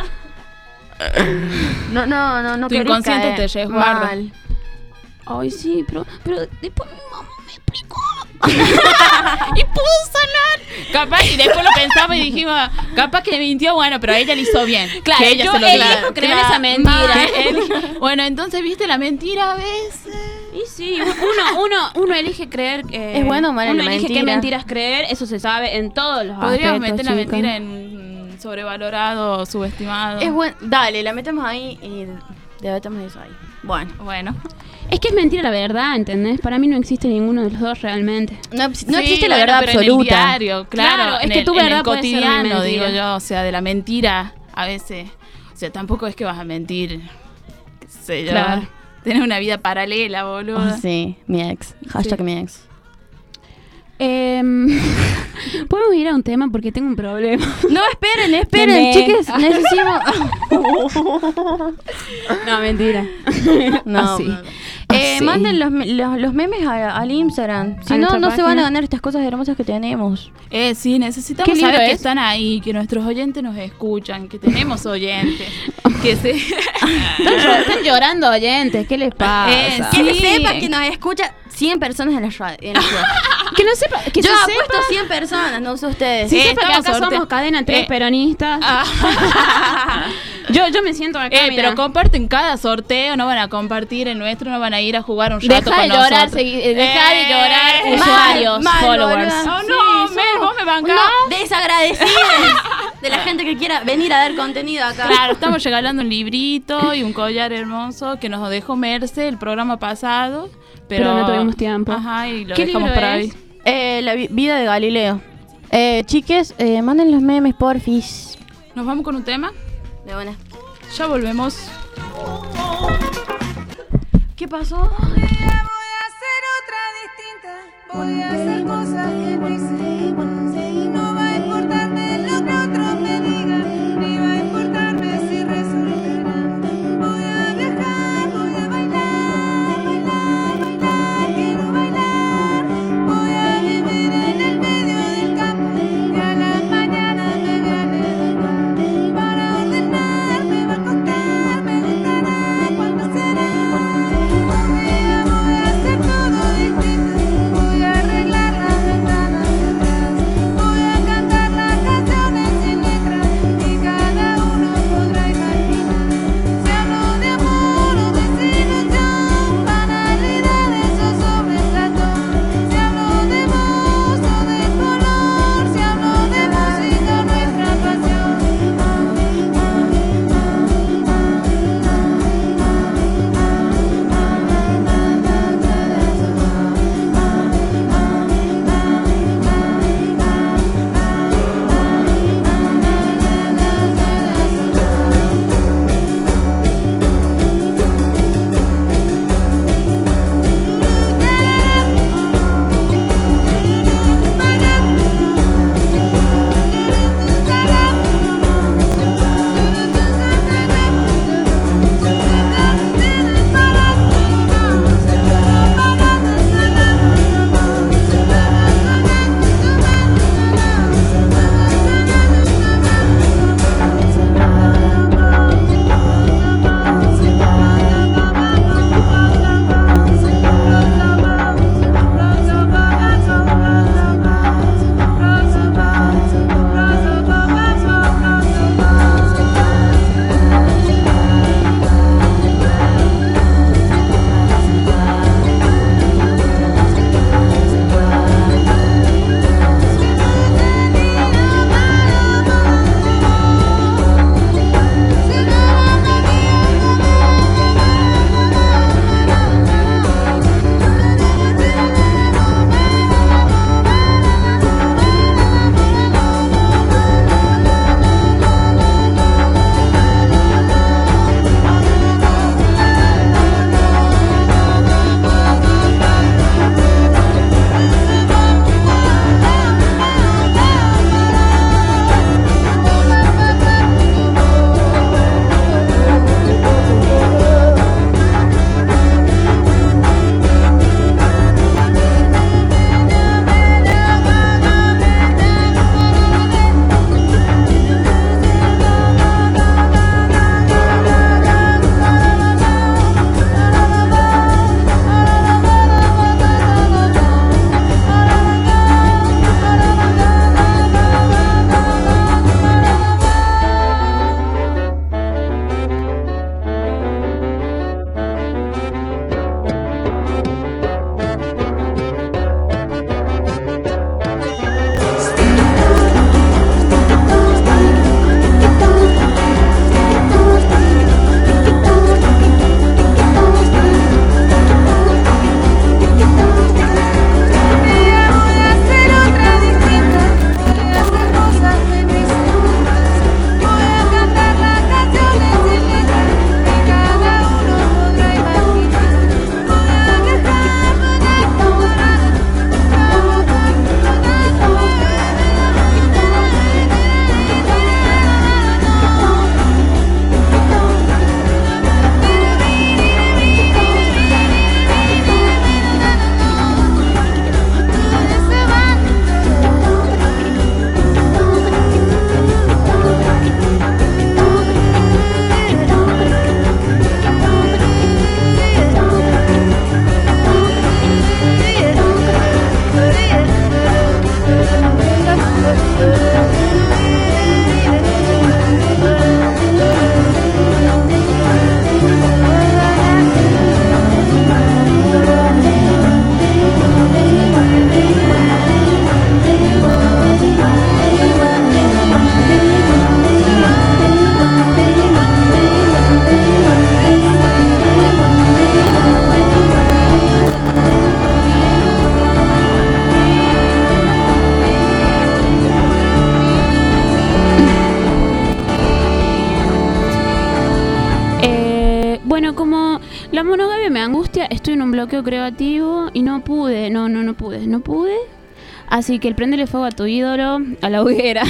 No. Tu inconsciente te resguarda. Mal. Ay, sí, pero después mi mamá me explicó. Y pudo sanar. Capaz, y después lo pensamos y dijimos, capaz que mintió, bueno, pero a ella le hizo bien. Claro, que ella yo se lo elijo creer esa mentira. Bueno, entonces, ¿viste la mentira a veces? Y sí, uno elige creer que... Es bueno o malo uno la elige qué mentira. mentiras creer, eso se sabe en todos los Podríamos aspectos, meter la chicas. mentira en sobrevalorado, subestimado. Es bueno. Dale, la metemos ahí y debatemos eso ahí. Bueno. Es que es mentira la verdad, ¿entendés? Para mí no existe ninguno de los dos realmente. No Sí, existe la bueno, verdad pero absoluta. En el diario, claro, es en que el, tu en verdad el puede ser mi cotidiano, mentira. digo yo, o sea, de la mentira a veces, o sea, tampoco es que vas a mentir, qué sé yo, Claro. tenés una vida paralela, boludo. Sí, mi ex. Hashtag mi ex. Podemos ir a un tema porque tengo un problema. No, esperen, Me- chiques, necesitamos... No, mentira. No, Así. Así. Manden los memes al Instagram. Si ¿A no, nuestra no se van a página? ganar estas cosas hermosas que tenemos. Sí, necesitamos ¿Qué libro saber que es? están ahí, que nuestros oyentes nos escuchan, que tenemos oyentes, que se... Están llorando oyentes, ¿qué les pasa? Que se Sí. sepa que nos escucha 100 personas en la ciudad. Que no sepa, que Yo se apuesto sepa, 100 personas, no sé ustedes. se sepa que estamos acá sorte- somos cadena 3 peronistas. Yo me siento acá, mira. pero comparten cada sorteo, no van a compartir el nuestro, no van a ir a jugar un rato Deja con de llorar, nosotros. deja de llorar, Mal, usuarios, mal, followers. boluda. Oh, no, Sí, Mel, somos vos me bancás. No, desagradecidas de la gente que quiera venir a dar contenido acá. Claro, estamos regalando un librito y un collar hermoso que nos dejó Merce el programa pasado, Pero no tuvimos tiempo. Ajá, y lo ¿Qué dejamos libro por es? ahí. La vida de Galileo. Chiques, manden los memes, porfis. ¿Nos vamos con un tema? De buena. Ya volvemos. ¿Qué pasó? Voy a hacer otra distinta. Voy a hacer cosas que no hice. No va a importarme lo que otros me digan, ni va a importarme si resultará. Voy a viajar, voy a bailar, quiero bailar. Voy a vivir en el medio del campo y a la mañana me angustia, estoy en un bloqueo creativo y no pude. Así que el prendele fuego a tu ídolo, a la hoguera.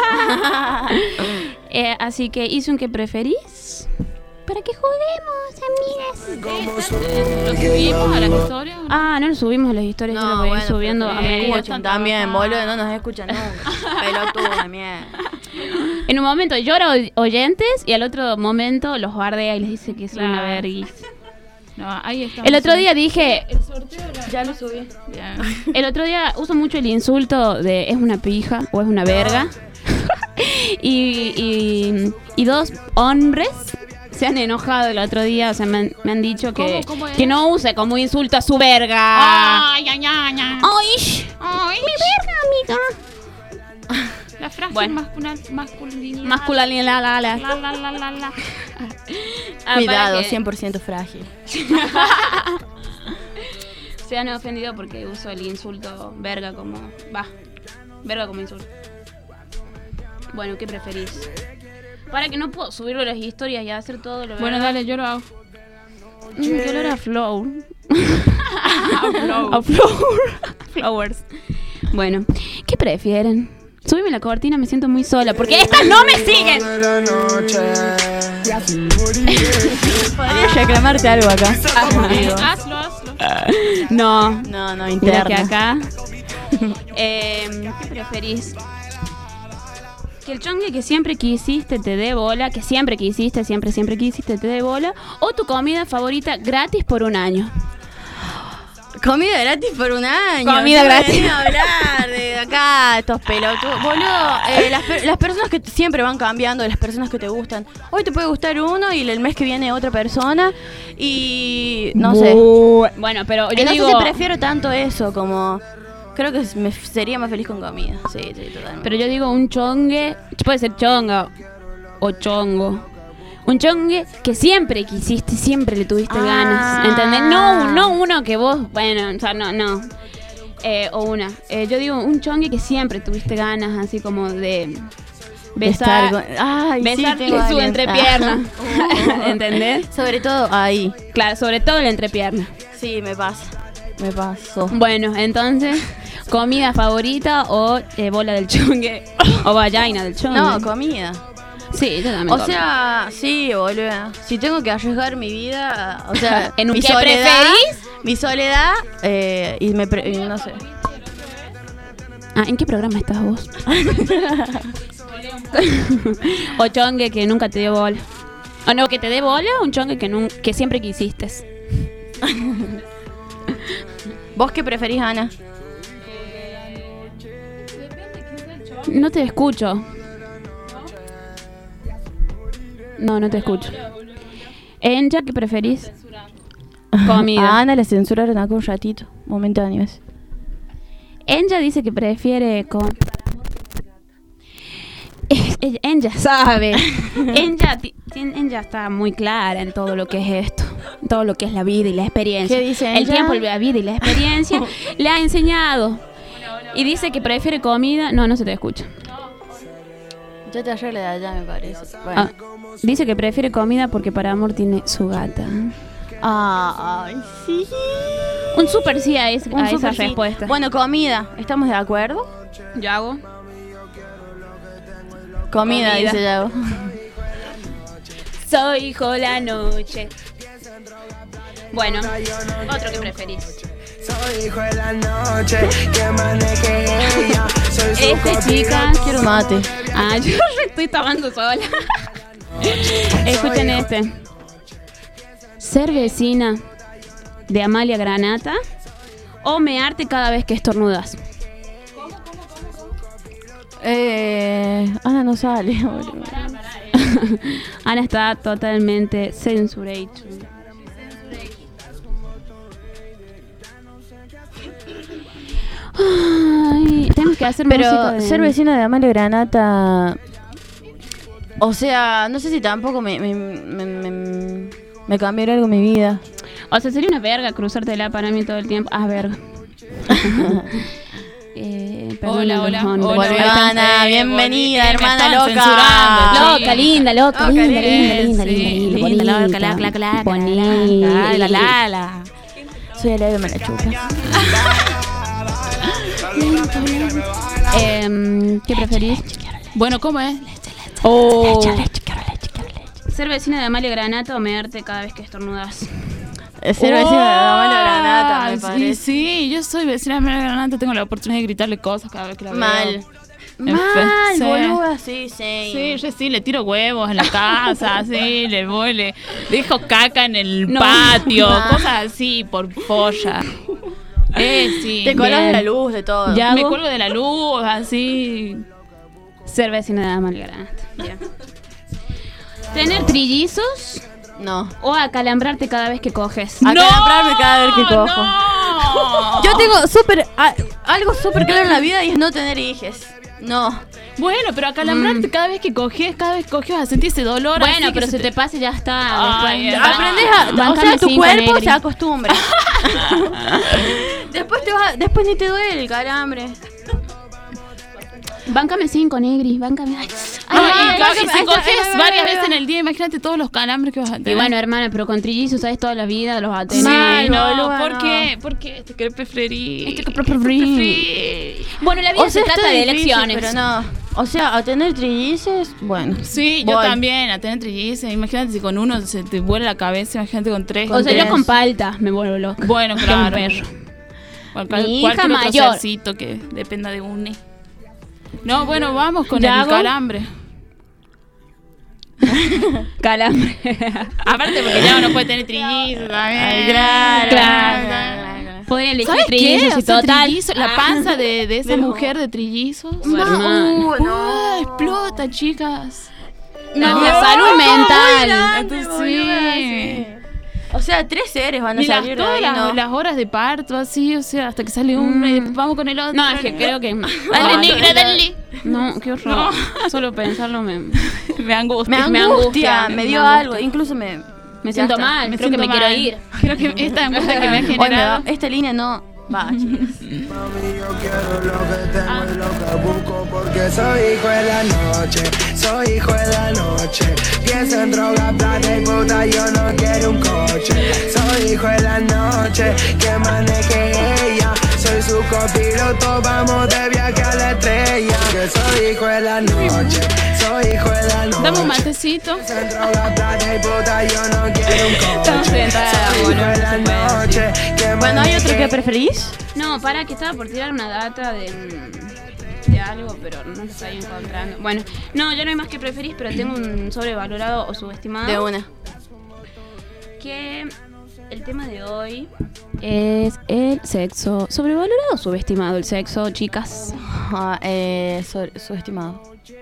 Así que hice un que preferís. Para que juguemos, amigas. ¿Lo subimos a las historias? Ah, no lo subimos a las historias, yo lo voy a ir subiendo a medida. Escuchan también, boludo, no nos escuchan nunca. Pelotudo de mierda. En un momento llora oyentes y al otro momento los bardea y les dice que es una verguis. No, ahí está. El otro día dije... El sorteo ya lo subí. Bien. El otro día uso mucho el insulto de es una pija o es una verga. y dos hombres se han enojado el otro día, o sea, me han dicho ¿Cómo es? que no use como insulto a su verga. Ay, ay, ay, ay. Ay, mi verga, amiga. La frase masculinidad. Masculinidad, la. Cuidado, 100% frágil. Se han ofendido porque uso el insulto verga como... verga como insulto. Bueno, ¿qué preferís? Para que no puedo subirlo a las historias y hacer todo lo Bueno, dale, yo lo hago. ¿Qué olor a flow? A Flowers. Bueno, ¿qué prefieren? Súbeme la cortina, me siento muy sola porque estas no me siguen. Podría reclamarte algo acá. Hazlo. No, interna. mira que acá. ¿Qué preferís? Que el chongue que siempre quisiste te dé bola, que siempre quisiste te dé bola, o tu comida favorita gratis por un año. Comida gratis por un año. Comida gratis. A hablar de acá, estos pelotudos. Boludo, las personas que siempre van cambiando, las personas que te gustan. Hoy te puede gustar uno y el mes que viene otra persona. Y no sé. Bueno, pero yo no digo... sé si prefiero tanto eso como... Creo que sería más feliz con comida. Sí, totalmente. Pero yo digo un chongue, puede ser chonga o chongo. Un chongue que siempre quisiste, siempre le tuviste ganas, ¿entendés? No uno que vos, bueno, o sea, no. Yo digo un chongue que siempre tuviste ganas, así como de besar su entrepierna. ¿Entendés? Sobre todo ahí. Claro, sobre todo la entrepierna. Sí, me pasó. Bueno, entonces, ¿comida favorita o bola del chongue? O vagina del chongue. No, comida. Sí, yo también. O sea, sí, boludo. Si tengo que arriesgar mi vida, o sea, ¿en un mi qué soledad, preferís? Mi soledad, y no sé. ¿En qué programa estás vos? O chongue que nunca te dio bola. O no, que te dé bola, un chongue que siempre quisiste. ¿Vos qué preferís, Ana? No te escucho. No te escucho. Enja, ¿qué preferís? Comida. A Ana la censuraron acá un ratito, momentáneo. Enja dice que prefiere Enja sabe. Enja está muy clara en todo lo que es esto, todo lo que es la vida y la experiencia. ¿Qué dice el Enja? tiempo, la vida y la experiencia le ha enseñado. Y dice que prefiere comida. No se te escucha. Yo te arreglé de allá, me parece. Bueno. Dice que prefiere comida porque para amor tiene su gata. Ay, sí. Un super sí a esa respuesta. Bueno, comida, ¿estamos de acuerdo? Yago. Comida, dice Yago. Soy hijo la noche. Bueno, otro que preferís. Soy hijo de la noche, que maneje ella. Chica, quiero mate. Yo estoy tomando sola. Escuchen este. Ser vecina de Amalia Granata o mearte cada vez que estornudas. Ana no sale. Ana está totalmente censurada. Ay, tengo que hacer música de... ser vecina de Amalia Granata, o sea, no sé si tampoco me cambiaría algo en mi vida. O sea, sería una verga cruzártela para mí todo el tiempo. Verga. Hola, hola. Hola, Ivana, bienvenida, hermana loca. Loca, linda, loca, linda. Bonita. La. Soy alegre, me la chupa. ¿Qué preferís? Bueno, ¿cómo es? Leche. ¿Ser vecina de Amalia Granata o mearte cada vez que estornudas? Ser vecina de Amalia Granata, me parece. Sí, yo soy vecina de Amalia Granata, tengo la oportunidad de gritarle cosas cada vez que la veo. Mal, boluda, sí. Sí, yo sí, le tiro huevos en la casa, sí, le dejo caca en el patio, cosas así, por polla. Sí. Te colgas de la luz, de todo. Me cuelgo de la luz, así. Ser vecina de Amalia Granata. Bien. ¿Tener trillizos? No. ¿O acalambrarte cada vez que coges? Acalambrarme cada vez que cojo. No. Yo tengo algo súper claro en la vida y es no tener hijes. No. Bueno, pero acalambrarte cada vez que coges vas a sentir ese dolor. Bueno, pero se te pase y ya está. Aprendes o sea, tu cuerpo se acostumbra. Después ni te duele el calambre. Báncame 5, Negri, báncame. Y si coges varias veces en el día, imagínate todos los calambres que vas a tener. Y bueno, hermana, pero con trillizos, ¿sabes? Toda la vida los vas a tener. ¿Por qué? ¿Por qué? ¿Qué preferís? Bueno, la vida se trata de elecciones. Pero no. O sea, a tener trillizos, bueno. Sí, yo también, a tener trillizos. Imagínate si con uno se te vuela la cabeza, imagínate con 3. O sea, yo con palta me vuelvo loca. Bueno, claro. Mi hija cualquier mayor. otro cercito que dependa de uno. No, bueno, vamos con el calambre. Calambre. Aparte porque ya no puede tener trillizos también. Claro. Podría elegir trillizos y total. La panza de esa mujer de trillizos. No. Explota, chicas. La salud mental. Entonces, sí. O sea, 3 seres van a salir de ahí, ¿no? Las horas de parto, así, o sea, hasta que sale uno y después vamos con el otro. No, es que creo que... Dale, negra, dale. No, qué horror. No. Solo pensarlo me angustia. Me angustia, me dio algo. Incluso me siento mal, creo que me quiero ir. Creo que esta angustia que me ha generado... Esta línea no... Va, chicas. Mami, yo quiero lo que tengo y lo que busco porque soy hijo de la noche, soy hijo de la noche. Pienso en droga, plata y puta, yo no quiero un coche. Soy hijo de la noche, que maneje ella. Soy su copiloto, vamos de viaje a la estrella. Que soy hijo de la noche, soy hijo de la noche. Dame un matecito. Pienso en droga, plata y puta, yo no quiero un coche. Soy hijo de la noche, que bueno, ¿hay otro que preferís? No, para que estaba por tirar una data de algo, pero no lo estoy encontrando. Bueno, no, ya no hay más que preferís, pero tengo un sobrevalorado o subestimado. De una. Que el tema de hoy es el sexo. ¿Sobrevalorado o subestimado el sexo, chicas? Subestimado.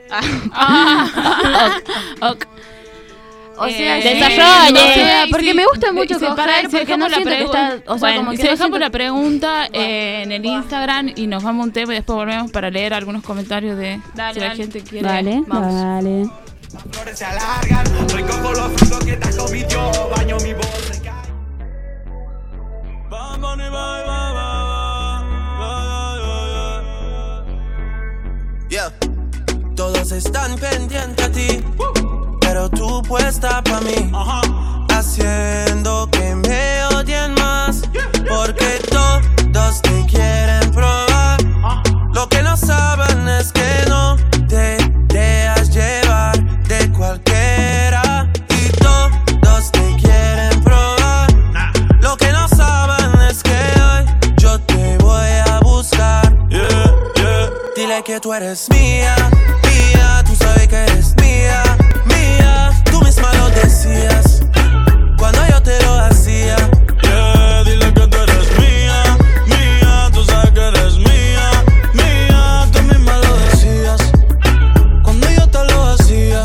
Ok. O sea, desarrolle. Porque me gusta mucho coger, porque no siento que está... O sea, como que dejamos la pregunta en el Instagram y nos vamos a un tema y después volvemos para leer algunos comentarios de si la gente quiere. Dale. Flores se alargan, recojo los frutos que te comitió, baño mi voz. Yeah. Todos están pendientes a ti, pero tú puesta pa' mí, haciendo que me odien más, porque todos te quieren probar. Lo que no saben es que no te dejas llevar de cualquiera, y todos te quieren probar. Lo que no saben es que hoy yo te voy a buscar. Dile que tú eres mía, mía, tú sabes que eres mía, mía, tú misma lo decías cuando yo te lo hacía. Dile que tú eres mía, mía, tú sabes que eres mía, mía, tú misma lo decías cuando yo te lo hacía.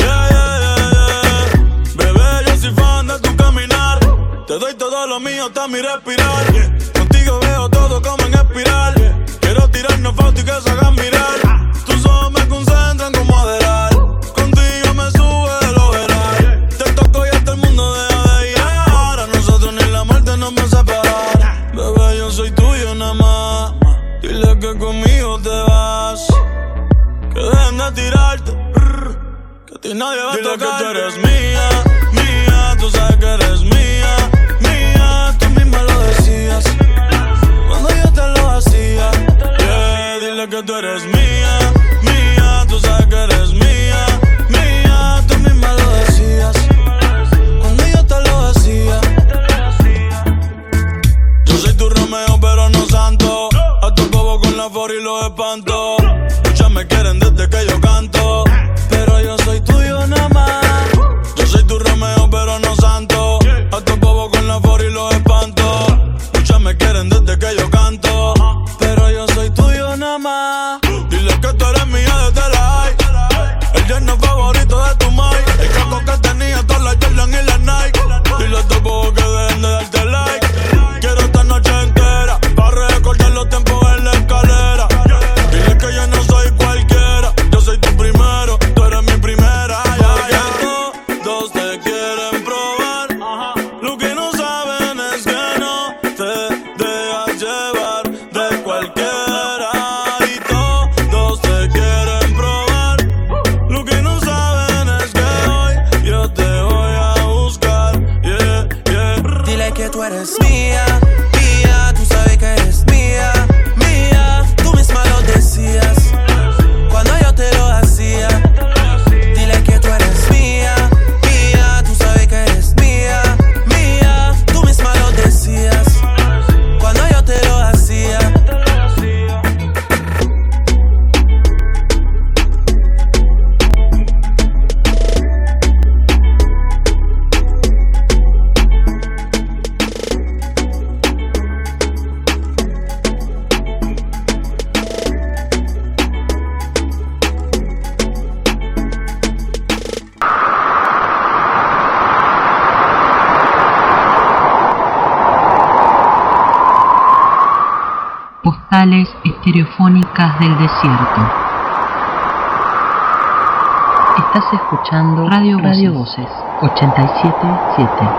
Bebé, yo soy fan de tu caminar, te doy todo lo mío hasta mi respirar. Contigo veo todo como en espiral. Quiero tirarnos fotos y que se hagan mirar. Tus ojos me concentran como adelar. Contigo me sube de lo veral. Te toco y hasta el mundo deja de girar. A nosotros ni la muerte nos va a separar. Bebé, yo soy tuyo nada más. Dile que conmigo te va y nadie va a tocar. Dile que tú eres mía, mía, tú sabes que eres mía, mía, tú misma lo decías cuando yo te lo hacía. Yeah, dile que tú eres mía, mía, tú sabes que eres mía, mía, tú misma lo decías cuando yo te lo hacía. Yo soy tu Romeo pero no santo, a tu bobo con la for y los espanto. Muchas me quieren desde que yo canto, pero yo soy tuyo nada más. Yo soy tu Romeo pero no santo, a tu bobo con la for y los espanto. Muchas me quieren desde que yo canto, pero yo soy tuyo nada más. Dile que tú eres mía desde la high, el yerno favorito de tu mai, el caco que tenía todas las Jordan y las Nike. Dile a tu bobo que dejen de darte like. Quiero esta noche entera para recordar los tiempos en la escalera. Dile que yo no soy cualquiera, yo soy tu primero, tú eres mi primera. Ya, todos te quieren probar, lo que no saben es que no te dejas llevar de cualquiera. Y todos te quieren probar, lo que no saben es que hoy yo te voy a buscar. Yeah, yeah. Dile que tú eres mía, mía, tú sabes que eres mía, mía, tú misma lo decías cuando yo te lo hacía. Dile que tú eres mía, mía, tú sabes que eres mía, mía, tú misma lo decías cuando yo te lo hacía. Postales estereofónicas del desierto. Estás escuchando Radio Voces 87.7.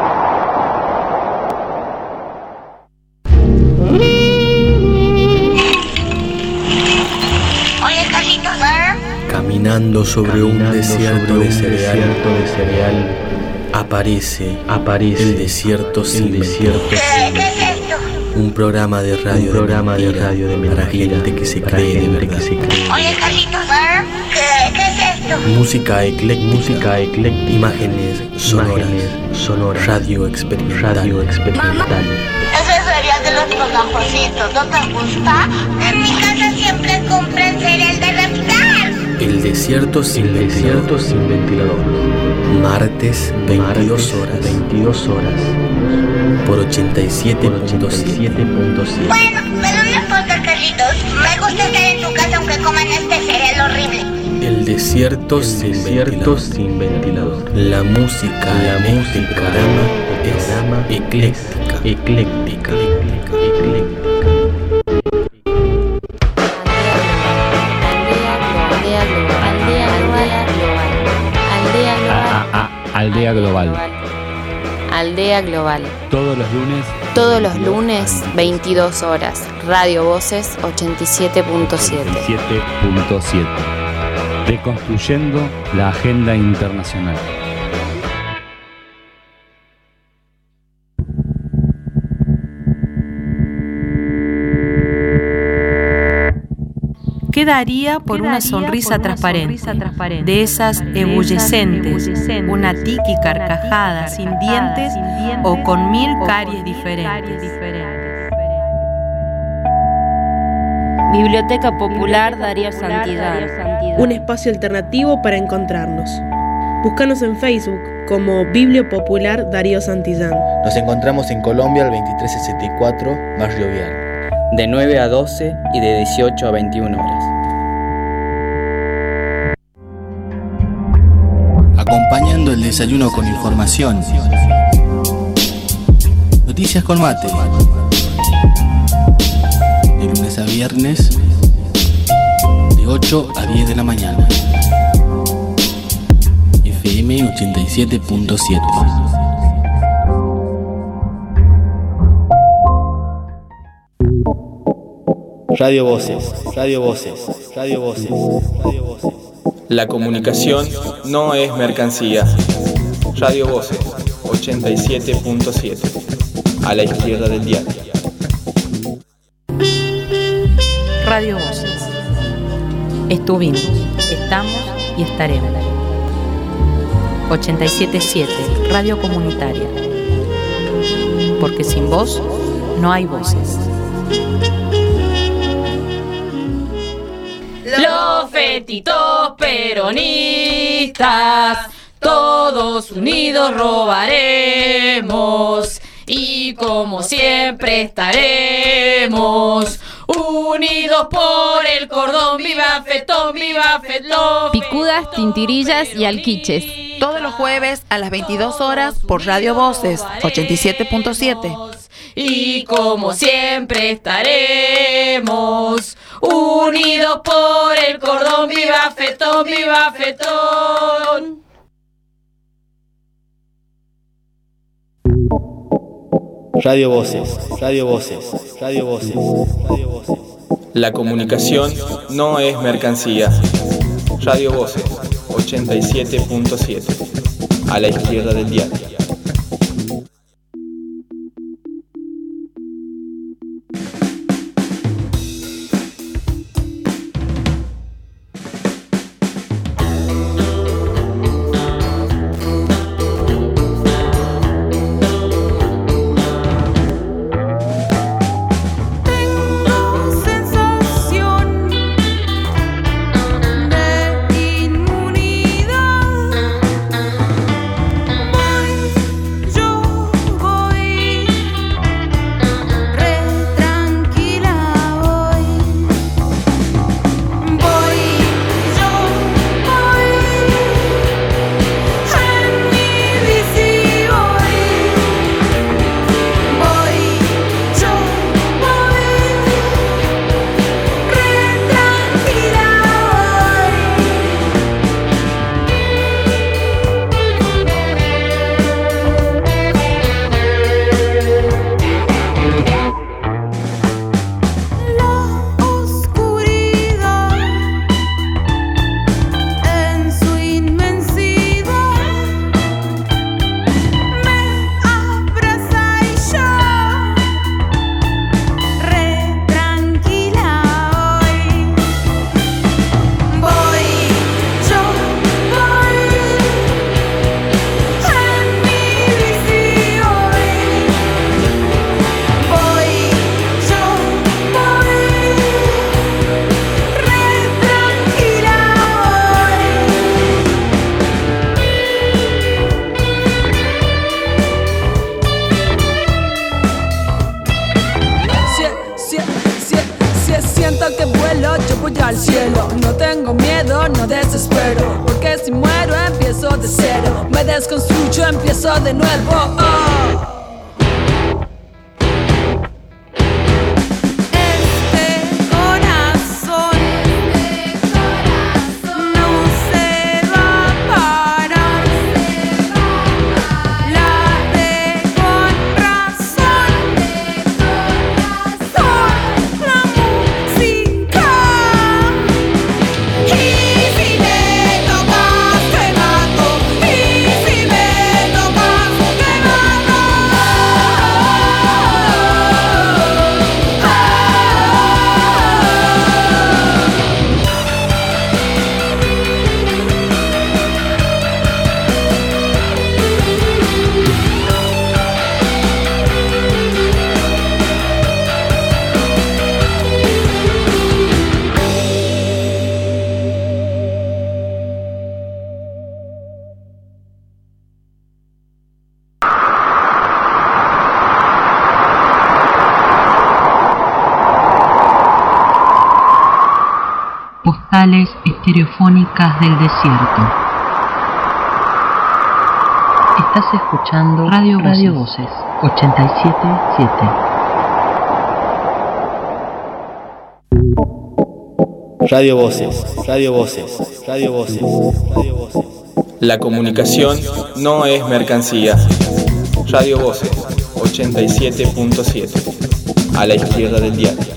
Oye, Carlitos, Caminando sobre un desierto de cereal, aparece el desierto sin desierto. ¿Qué es esto? Un programa de radio de mentira para gente que se cree de verdad. Oye, Carlitos, ¿qué es esto? Música ecléctica, imágenes sonoras, radio experimental. Ese cereal de los pegajoncitos, ¿no te gusta? En mi casa siempre compran cereal de Reptar. El desierto sin ventilador. Martes 22 horas. Por 87.7. Bueno, pero no importa, Carlitos. Me gusta estar en tu casa aunque coman este cereal horrible. El desierto sin ventilador. La música del programa es ecléctica. Aldea Global. Aldea Global. Todos los lunes, 22 horas. Radio Voces 87.7. Deconstruyendo la agenda internacional. ¿Qué daría por una sonrisa transparente? De esas ebullescentes, una tiki carcajada sin dientes o con 1000 caries diferentes. Biblioteca Popular Darío Santillán. Un espacio alternativo para encontrarnos. Búscanos en Facebook como Biblio Popular Darío Santillán. Nos encontramos en Colombia al 2364 Barrio Vial. De 9 a 12 y de 18 a 21 horas. Acompañando el desayuno con información. Noticias con mate. De lunes a viernes, de 8 a 10 de la mañana. FM 87.7. Radio Voces. La comunicación no es mercancía. Radio Voces 87.7, a la izquierda del diario. Radio Voces. Estuvimos, estamos y estaremos. 87.7, Radio Comunitaria. Porque sin voz no hay voces. Los fetitos peronistas, todos unidos robaremos y como siempre estaremos unidos por el cordón. ¡Viva Fetón, viva Fetón! Picudas, tintirillas y alquiches. Todos los jueves a las 22 horas por Radio Voces 87.7. Y como siempre estaremos unidos por el cordón. ¡Viva Fetón, viva Fetón! Radio Voces, Radio Voces, Radio Voces, Radio Voces. La comunicación no es mercancía. Radio Voces 87.7, a la izquierda del diario. Postales estereofónicas del desierto. Estás escuchando Radio Voces 87.7. Radio Voces, Radio Voces, Radio Voces, Radio Voces. La comunicación no es mercancía. Radio Voces 87.7, a la izquierda del diario.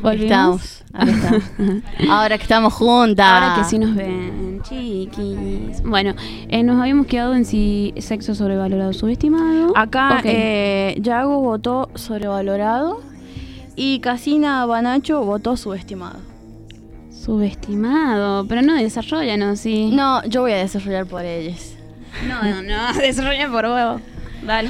¿Volvimos? Acá estamos. Ahora que estamos juntas. Ahora que sí nos ven, chiquis. Bueno, nos habíamos quedado en si sexo sobrevalorado, subestimado. Acá Ok. Yago votó sobrevalorado y Casina Banacho votó subestimado. Subestimado, pero no desarrollan, ¿no? Sí. No, yo voy a desarrollar por ellos. No, desarrollan por huevo. Dale.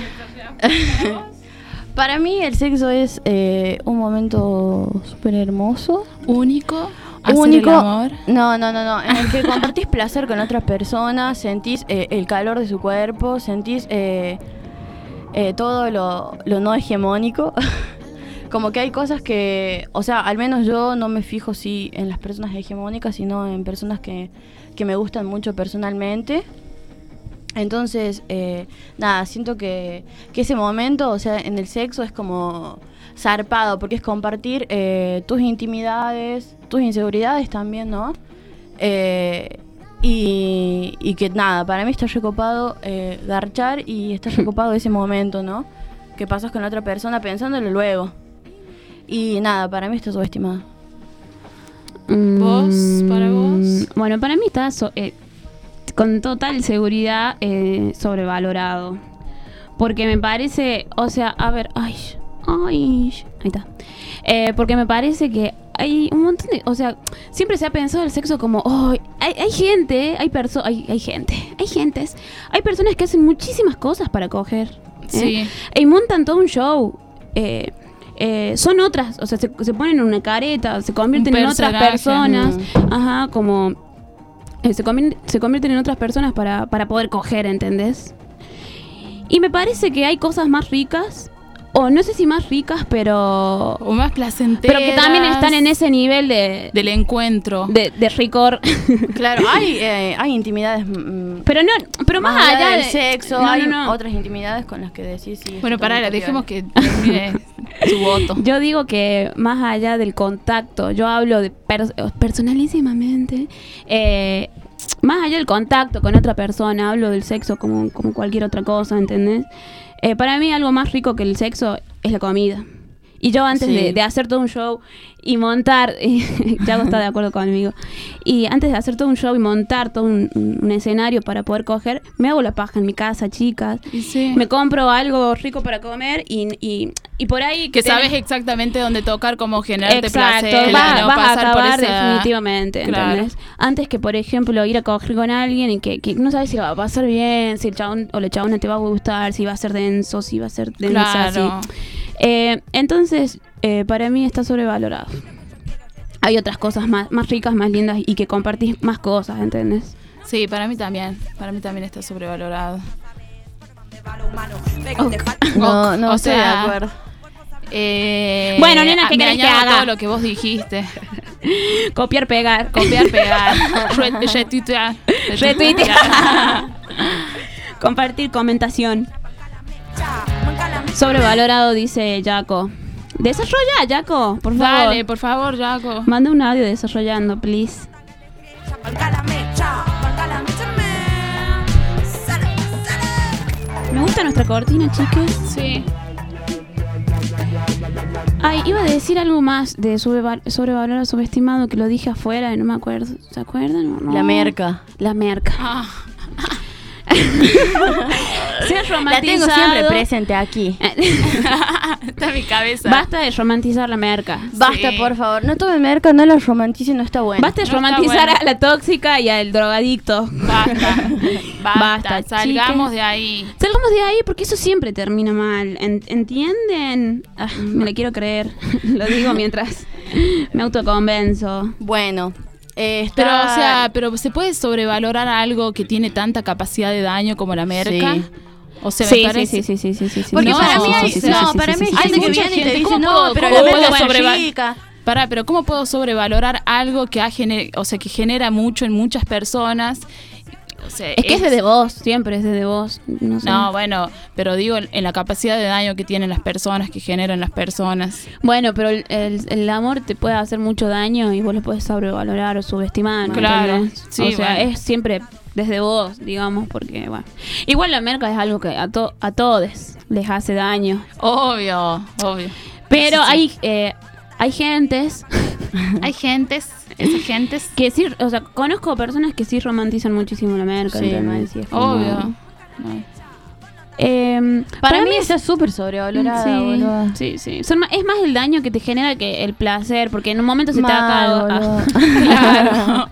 Para mí el sexo es un momento súper hermoso. Único. Hacer el amor. No. En el que compartís placer con otras personas, sentís el calor de su cuerpo, sentís todo lo no hegemónico. Como que hay cosas que, o sea, al menos yo no me fijo sí en las personas hegemónicas, sino en personas que me gustan mucho personalmente. Entonces, nada, siento que ese momento, o sea, en el sexo es como zarpado, porque es compartir tus intimidades, tus inseguridades también, ¿no? Y que nada, para mí está recopado garchar y está recopado ese momento, ¿no? Que pasas con la otra persona pensándolo luego. Y nada, para mí está subestimado. ¿Vos? ¿Para vos? Bueno, para mí está con total seguridad sobrevalorado. Porque me parece, o sea, a ver, ahí está. Porque me parece que hay un montón de, o sea, siempre se ha pensado el sexo como, hay gente, hay personas que hacen muchísimas cosas para coger. Sí. Y montan todo un show. Son otras, o sea, se ponen en una careta, se convierten en otras personas. Ajá, como se convierten en otras personas para poder coger, ¿entendés? Y me parece que hay cosas más ricas, o no sé si más ricas, pero... O más placenteras. Pero que también están en ese nivel del encuentro. De ricor. Claro, hay intimidades... pero más allá del de sexo, hay otras intimidades con las que decís... Sí, bueno, dejemos que termine su voto. Yo digo que más allá del contacto, yo hablo de personalísimamente... más allá del contacto con otra persona, hablo del sexo como cualquier otra cosa, ¿entendés? Para mí algo más rico que el sexo es la comida. Y yo antes de hacer todo un show y montar, Yago está de acuerdo conmigo, y antes de hacer todo un show y montar todo un escenario para poder coger, me hago la paja en mi casa, chicas. Sí. Me compro algo rico para comer y por ahí... Que sabes exactamente dónde tocar, cómo generarte exacto, placer. Vas no a pasar acabar por esa... definitivamente, ¿entendés? Claro. Antes que, por ejemplo, ir a coger con alguien y que no sabes si la va a pasar bien, si el chabón o la chabona te va a gustar, si va a ser denso, si va a ser densa, Claro. Entonces, para mí está sobrevalorado. Hay otras cosas más ricas, más lindas y que compartís más cosas, ¿entendés? Sí, para mí también está sobrevalorado. No estoy de acuerdo. Bueno, nena, ¿qué me querés que añado haga? todo lo que vos dijiste. Copiar, pegar. Retuitear. Compartir, comentación. Sobrevalorado, dice Jaco. Desarrolla, Jaco, por favor. Dale, por favor, Jaco. Manda un audio desarrollando, please. Me gusta nuestra cortina, chicas. Sí. Ay, iba a decir algo más de sobrevalorado, subestimado, que lo dije afuera y no me acuerdo. ¿Se acuerdan? No. La merca. La merca. Se ha romantizado. La tengo siempre presente aquí. Está en mi cabeza. Basta de romantizar la merca. Basta, Sí. por favor. No tomen merca, no la romanticen, no está bueno. Basta de No romantizar está bueno. a la tóxica y al drogadicto. Basta. Salgamos chiques. de ahí. Salgamos de ahí porque eso siempre termina mal. ¿Entienden? Me la quiero creer. Lo digo mientras me autoconvenzo. Bueno. Pero ¿se puede sobrevalorar algo que tiene tanta capacidad de daño como la merca? Sí. O sea, Sí, me parece... sí. Porque No, para mí hay, sí, sí, para mí hay gente que mucha viene y te gente. dice, ¿Cómo no, puedo- pero cómo la puedo merca es sobreva- chica. Pero ¿cómo puedo sobrevalorar algo que que genera mucho en muchas personas? O sea, Es que es de vos, siempre es de vos. No sé. No, bueno, pero digo en la capacidad de daño que tienen las personas, que generan las personas. Bueno, pero el amor te puede hacer mucho daño y vos lo puedes sobrevalorar o subestimar. ¿no? Claro, ¿Entendés? sí, o sea, bueno. es siempre desde vos, digamos, porque, bueno. Igual la merca es algo que a todos les hace daño. Obvio. Pero Sí, sí. Hay gentes esas gentes que sí, o sea, conozco personas que sí romantizan muchísimo la merca. Sí, ¿entendés? Y es como- obvio. Para mí está súper sobrevalorada, boludo. Sí. Es más el daño que te genera que el placer, porque en un momento se te Mal, acaba. boludo. Claro.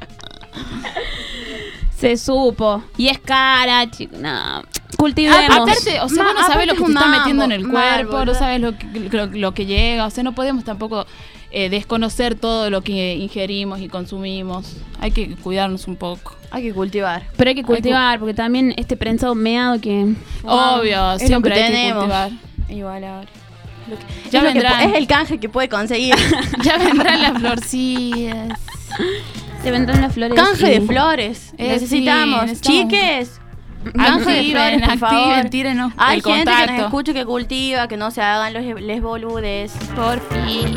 Se supo. Y es cara, chico. No. Cultivemos. Aparte, o sea, vos no sabés lo que te está metiendo en el cuerpo, boludo. no sabes lo que llega, o sea, no podemos tampoco desconocer todo lo que ingerimos y consumimos. Hay que cuidarnos un poco. Hay que cultivar. Pero hay que cultivar, porque también este prensado meado que... Obvio, es siempre lo que hay que tenemos. cultivar. Igual ahora. Ya es, lo que vendrán. es el canje que puede conseguir. Ya vendrán las florcillas. Se vendrán las flores. Canje sí. de flores. Necesitamos. Chiques. Canje de flores, por favor. Tírenos Hay el gente contacto. que nos escucha, que cultiva, que no se hagan les boludes. Por fin.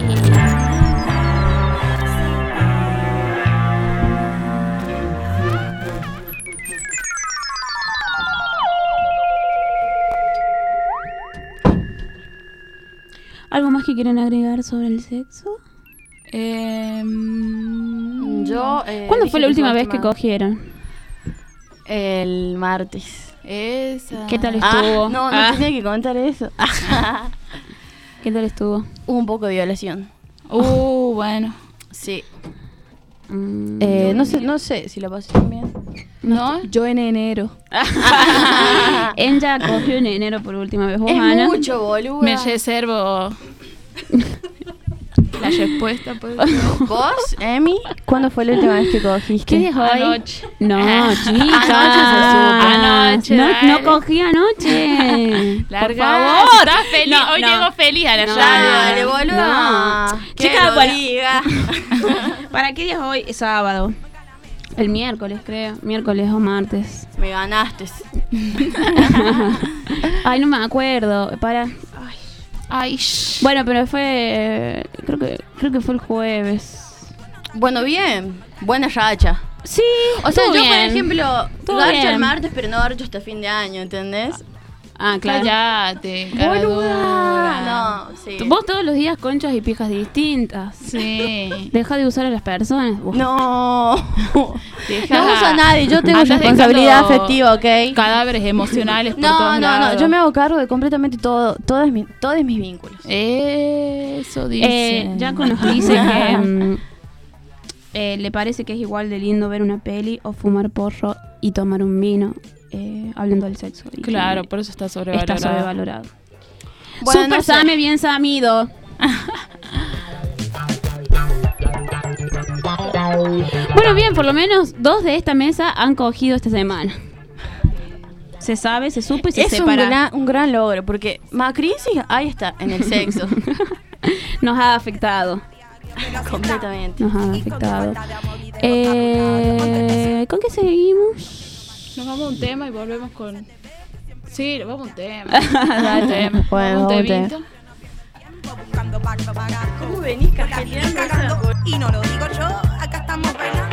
¿Algo más que quieren agregar sobre el sexo? Yo. ¿Cuándo fue la última vez que cogieron? El martes. Esa. ¿Qué tal estuvo? No tenía que contar eso. ¿Qué tal estuvo? Hubo un poco de violación. Bueno. Sí. No sé si la pasé bien. ¿No? Yo en enero. Ella cogió en enero por última vez. ¿Vos, Es Ana? mucho, boludo. Me reservo la respuesta. Pues. ¿Vos, Emi? ¿Cuándo fue la última vez que cogiste? ¿Qué dijo hoy? Anoche. No, chica. Anoche, No dale. cogí anoche. Larga. Por favor. Estás feliz. No, Hoy no. llego feliz a la No. radio. Dale, boludo. No. Que Chica, lo bueno. diga. ¿Para qué día es hoy? Es sábado. El miércoles, creo. Miércoles o martes. Me ganaste. Ay, no me acuerdo. Para. Ay. Bueno, pero fue. Creo que fue el jueves. Bueno, bien. Buena racha. Sí. O sea, estuvo yo, por bien. ejemplo, Estuvo garcho bien. el martes, pero no garcho hasta fin de año, ¿entendés? Ah, claro. Cállate, Boluda. caradura. No, sí. Vos todos los días conchas y pijas distintas. Sí. Deja de usar a las personas. Vos. No. Deja- No uso a nadie. Yo tengo Andas responsabilidad dejando afectiva, ¿ok? Cadáveres emocionales por No, todos lados. yo me hago cargo de completamente todos mis vínculos. Eso dice. Jaco nos dice que le parece que es igual de lindo ver una peli o fumar porro y tomar un vino, hablando del sexo. Y Claro, que por eso está sobrevalorado. está sobrevalorado. Bueno, Super no sé. Same, bien samido. Bueno, bien, por lo menos 2 de esta mesa han cogido esta semana. Se sabe, se supo y se Es separa. un gran logro, porque Macrisis ahí está, en el sexo. Nos ha afectado. Completamente. Nos ha afectado. ¿Con qué seguimos? Nos vamos a un tema y volvemos con... Sí, vamos a un tema. Dale. Un tema. Bueno, un vamos a un temito. ¿Cómo venís cajeteando? Y no lo digo yo, acá estamos bailando.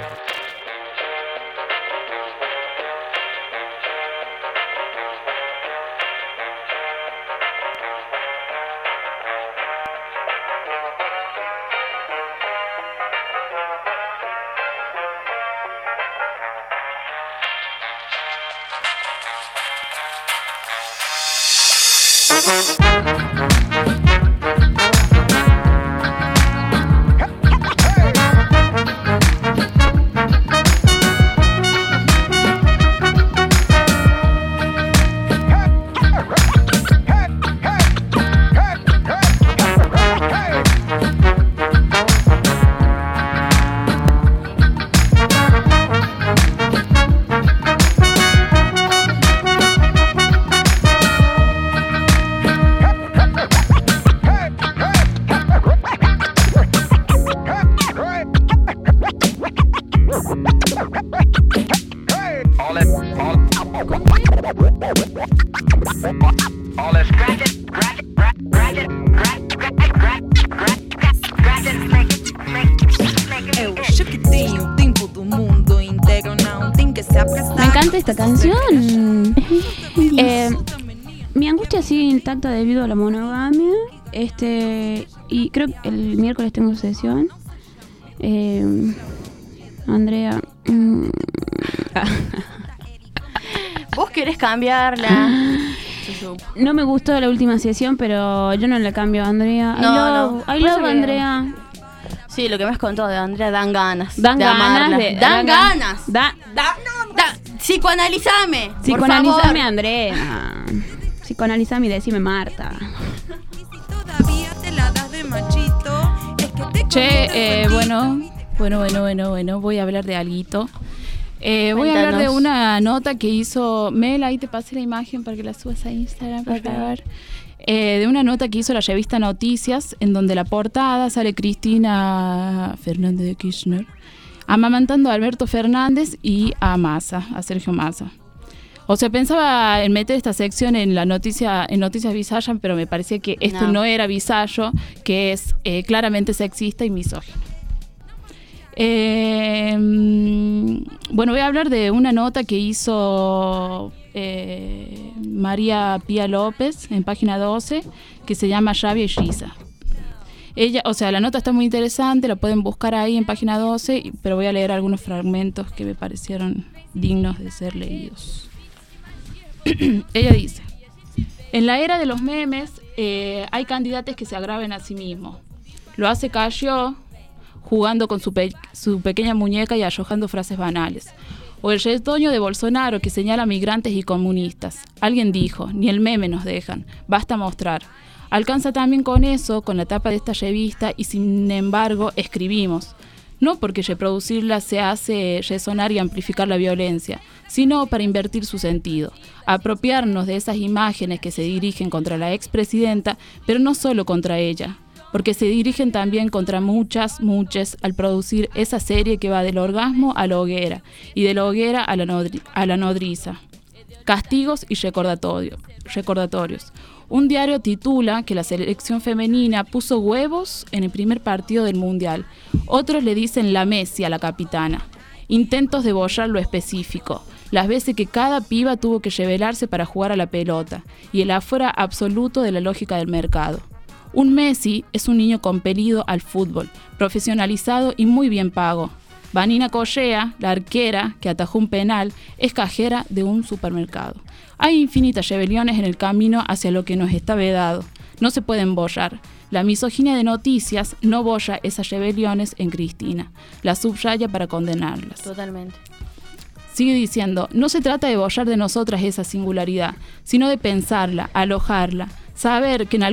Me encanta esta canción. Mi angustia sigue intacta debido a la monogamia. Y creo que el miércoles tengo sesión. Andrea. ¿Vos querés cambiarla? No me gustó la última sesión, pero yo no la cambio a Andrea. I love Andrea. Sí, lo que me has contado de Andrea dan ganas. Dan ganas. Psicoanalízame. Psicoanalízame, Andrea. Psicoanalízame y decime Marta. Che, bueno, voy a hablar de alguito. Voy a hablar de una nota que hizo Mel, ahí te pasé la imagen para que la subas a Instagram, por favor. De una nota que hizo la revista Noticias, en donde la portada sale Cristina Fernández de Kirchner amamantando a Alberto Fernández y a Massa, a Sergio Massa. O sea, pensaba en meter esta sección en Noticias Bizarras, pero me parecía que esto no era bizarro, que es claramente sexista y misógino. Bueno, voy a hablar de una nota que hizo María Pía López en página 12, que se llama Rabia y Risa. Ella, o sea, la nota está muy interesante, la pueden buscar ahí en página 12, pero voy a leer algunos fragmentos que me parecieron dignos de ser leídos. Ella dice: en la era de los memes hay candidatos que se agraven a sí mismos. Lo hace Cayo jugando con su pequeña muñeca y arrojando frases banales. O el retoño de Bolsonaro que señala migrantes y comunistas. Alguien dijo: ni el meme nos dejan, basta mostrar. Alcanza también con eso, con la tapa de esta revista, y sin embargo escribimos. No porque reproducirla se hace resonar y amplificar la violencia, sino para invertir su sentido, apropiarnos de esas imágenes que se dirigen contra la expresidenta, pero no solo contra ella, porque se dirigen también contra muchas al producir esa serie que va del orgasmo a la hoguera, y de la hoguera a la nodriza. Castigos y recordatorios. Un diario titula que la selección femenina puso huevos en el primer partido del Mundial. Otros le dicen la Messi a la capitana. Intentos de borrar lo específico. Las veces que cada piba tuvo que rebelarse para jugar a la pelota. Y el afuera absoluto de la lógica del mercado. Un Messi es un niño compelido al fútbol, profesionalizado y muy bien pago. Vanina Correa, la arquera que atajó un penal, es cajera de un supermercado. Hay infinitas rebeliones en el camino hacia lo que nos está vedado. No se pueden borrar. La misoginia de Noticias no borra esas rebeliones en Cristina. La subraya para condenarlas. Totalmente. Sigue diciendo: no se trata de borrar de nosotras esa singularidad, sino de pensarla, alojarla, saber que en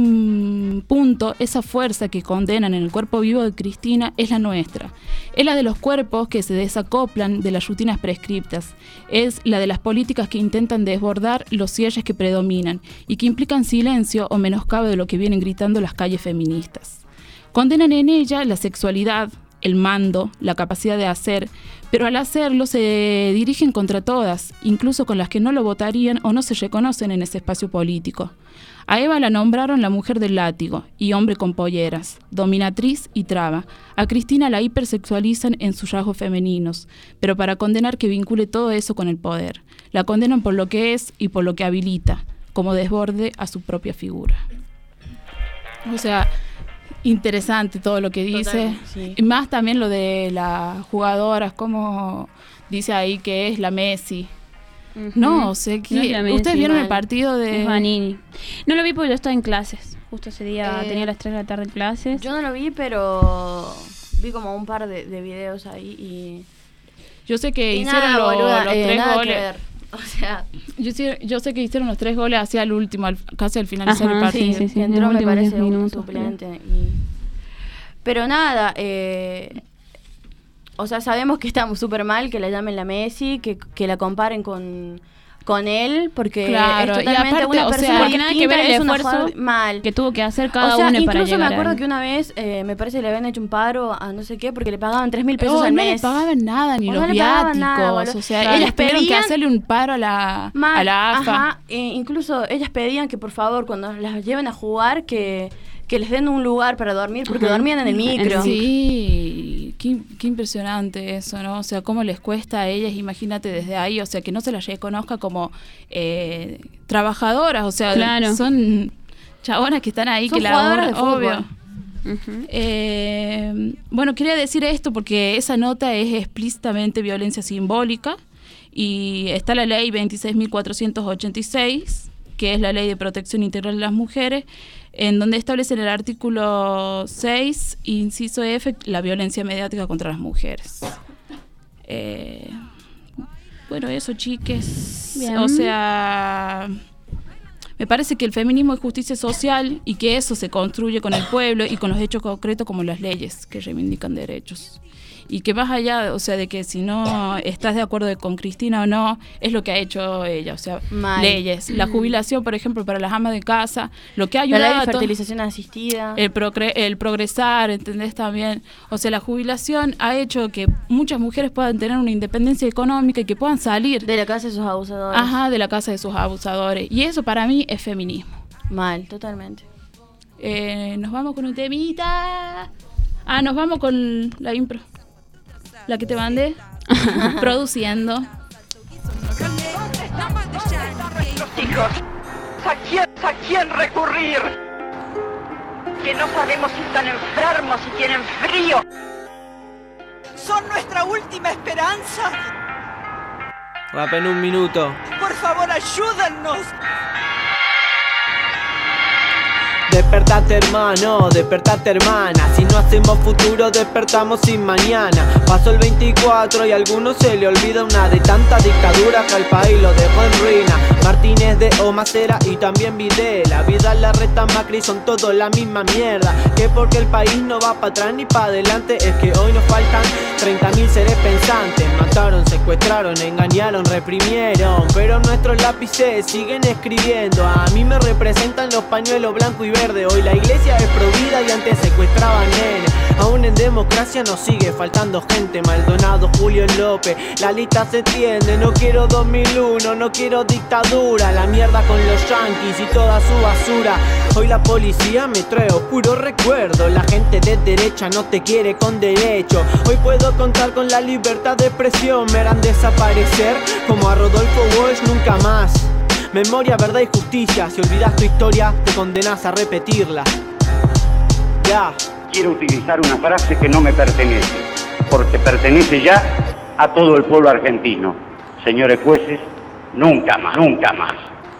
algún punto esa fuerza que condenan en el cuerpo vivo de Cristina es la nuestra. Es la de los cuerpos que se desacoplan de las rutinas prescriptas. Es la de las políticas que intentan desbordar los cierres que predominan y que implican silencio o menoscabo de lo que vienen gritando las calles feministas. Condenan en ella la sexualidad, el mando, la capacidad de hacer, pero al hacerlo se dirigen contra todas, incluso con las que no lo votarían o no se reconocen en ese espacio político. A Eva la nombraron la mujer del látigo y hombre con polleras, dominatriz y traba. A Cristina la hipersexualizan en sus rasgos femeninos, pero para condenar que vincule todo eso con el poder. La condenan por lo que es y por lo que habilita, como desborde a su propia figura. O sea, interesante todo lo que dice. Sí. Y más también lo de las jugadoras, como dice ahí que es la Messi. Uh-huh. No sé qué. No, ¿ustedes vieron el partido de Vanini? No lo vi porque yo estaba en clases. Justo ese día tenía las 3 de la tarde clases. Yo no lo vi, pero vi como un par de videos ahí y yo sé que hicieron los 3 goles. O sea, yo sé que hicieron los 3 goles hacia el último, casi al finalizar el partido. Sí, entró, me parece, un suplente. Pero nada, o sea, sabemos que está súper mal que la llamen la Messi, que la comparen con él, porque claro, es totalmente aparte, una persona porque nada que ver el esfuerzo mal que tuvo que hacer cada uno para llegar. Incluso me acuerdo que una vez, me parece que le habían hecho un paro a no sé qué, porque le pagaban 3.000 pesos al mes. No le pagaban nada, ni los viáticos. O sea, ellas tuvieron que hacerle un paro a la AFA. Ajá, incluso ellas pedían que por favor, cuando las lleven a jugar, que les den un lugar para dormir, porque dormían en el micro. Sí, qué impresionante eso, ¿no? O sea, cómo les cuesta a ellas, imagínate desde ahí, o sea, que no se las reconozca como trabajadoras, o sea, claro. son chabonas que están ahí, Son que jugadoras laburan, de obvio. Bueno, quería decir esto porque esa nota es explícitamente violencia simbólica y está la ley 26.486, que es la ley de protección integral de las mujeres, en donde establece en el artículo 6, inciso F, la violencia mediática contra las mujeres. Bueno, eso, chiques. Bien. O sea, me parece que el feminismo es justicia social y que eso se construye con el pueblo y con los hechos concretos como las leyes que reivindican derechos. Y que más allá, o sea, de que si no estás de acuerdo con Cristina o no, es lo que ha hecho ella, o sea, leyes. La jubilación, por ejemplo, para las amas de casa, lo que ha ayudado La ley de a fertilización asistida. el progresar, ¿entendés? También, o sea, la jubilación ha hecho que muchas mujeres puedan tener una independencia económica y que puedan salir de la casa de sus abusadores. Ajá, de la casa de sus abusadores. Y eso para mí es feminismo. Mal, totalmente. Nos vamos con un temita. Nos vamos con la impro. La que te mandé. Produciendo. Hijos, ¿a quién recurrir? Que no sabemos si están enfermos, si tienen frío. Son nuestra última esperanza. Rap en un minuto. Por favor, ayúdennos. Despertate hermano, despertate hermana. Si no hacemos futuro, despertamos sin mañana. Pasó el 24 y a algunos se le olvida una de tantas dictaduras que al país lo dejó en ruina. Martínez de Omacera y también Videla. Vidal, Larreta, Macri son todos la misma mierda. Que porque el país no va para atrás ni para adelante, es que hoy nos faltan 30.000 seres pensantes. Mataron, secuestraron, engañaron, reprimieron, pero nuestros lápices siguen escribiendo. A mí me representan los pañuelos blanco y verde. Hoy la iglesia es provida y antes secuestraban nenes. Aún en democracia nos sigue faltando gente. Maldonado, Julio López, la lista se tiende. No quiero 2001, no quiero dictadura. La mierda con los yanquis y toda su basura. Hoy la policía me trae oscuro recuerdo. La gente de derecha no te quiere con derecho. Hoy puedo contar con la libertad de expresión. Me harán desaparecer como a Rodolfo Walsh nunca más. Memoria, verdad y justicia. Si olvidas tu historia, te condenas a repetirla. Ya. Quiero utilizar una frase que no me pertenece, porque pertenece ya a todo el pueblo argentino. Señores jueces, nunca más, nunca más.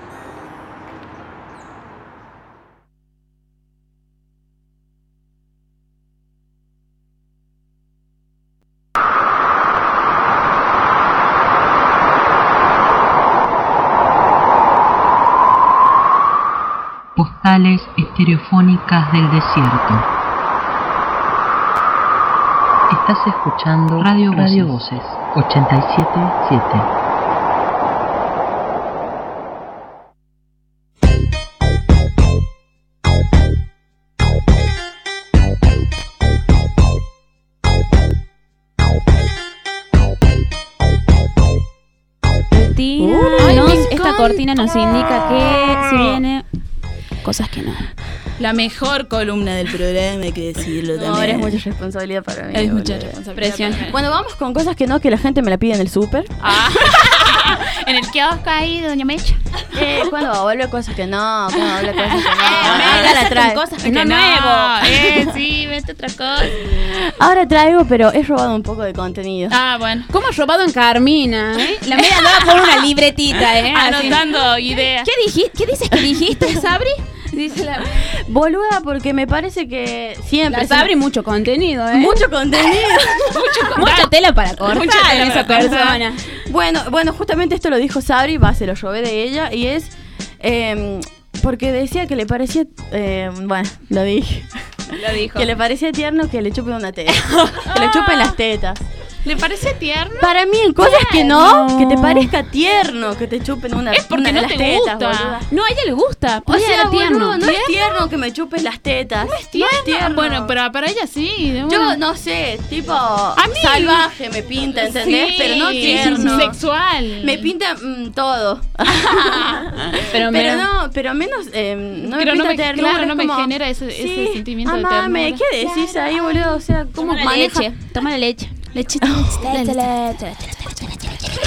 Postales estereofónicas del desierto. Estás escuchando Radio Voces 87.7. Esta cortina nos indica que si viene cosas que no. La mejor columna del programa, hay que decirlo también. Ahora es mucha responsabilidad para mí. Es mucha responsabilidad. Bueno, vamos con cosas que no, que la gente me la pide en el súper. En el kiosco ahí, doña Mecha. Cuando vuelve cosas que no, cuando vuelve cosas que no. Ahora la traigo. Cosas que no nuevo. Sí, vete otra cosa. Ahora traigo, pero he robado un poco de contenido. Bueno. ¿Cómo has robado en Carmina? La media andaba con una libretita, anotando ideas. ¿Qué dices que dijiste, Sabri? Dice la boluda, porque me parece que siempre la Sabri mucho contenido, mucho contenido. Mucha tela para cortar en esa persona. Bueno, justamente esto lo dijo Sabri, se lo robé de ella, y es porque decía que le parecía lo dije. Lo dijo. Que le parecía tierno que le chupen una teta. Que le chupen las tetas. ¿Le parece tierno? Para mí en cosas que no, que te parezca tierno que te chupen una es porque una no de las te tetas, gusta. Boluda. No, a ella le gusta. O sea, tierno. No es tierno que me chupes las tetas. No es tierno. Bueno, pero para ella sí. Yo no sé, tipo salvaje me pinta, ¿entendés? Sí, pero no tierno. Sexual. Me pinta todo. pero menos no me pinta ternura. Claro, no me genera ese sentimiento de ternura. ¿Qué decís ahí, boludo? O sea, ¿cómo maneja? Toma la leche. Leche.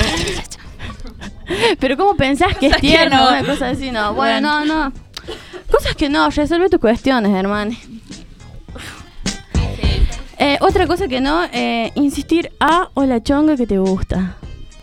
Pero ¿cómo pensás que es tierno? Una cosa así, no. Bueno, no. Cosas que no, resuelve tus cuestiones, hermano. Otra cosa que no, insistir a o la chonga que te gusta.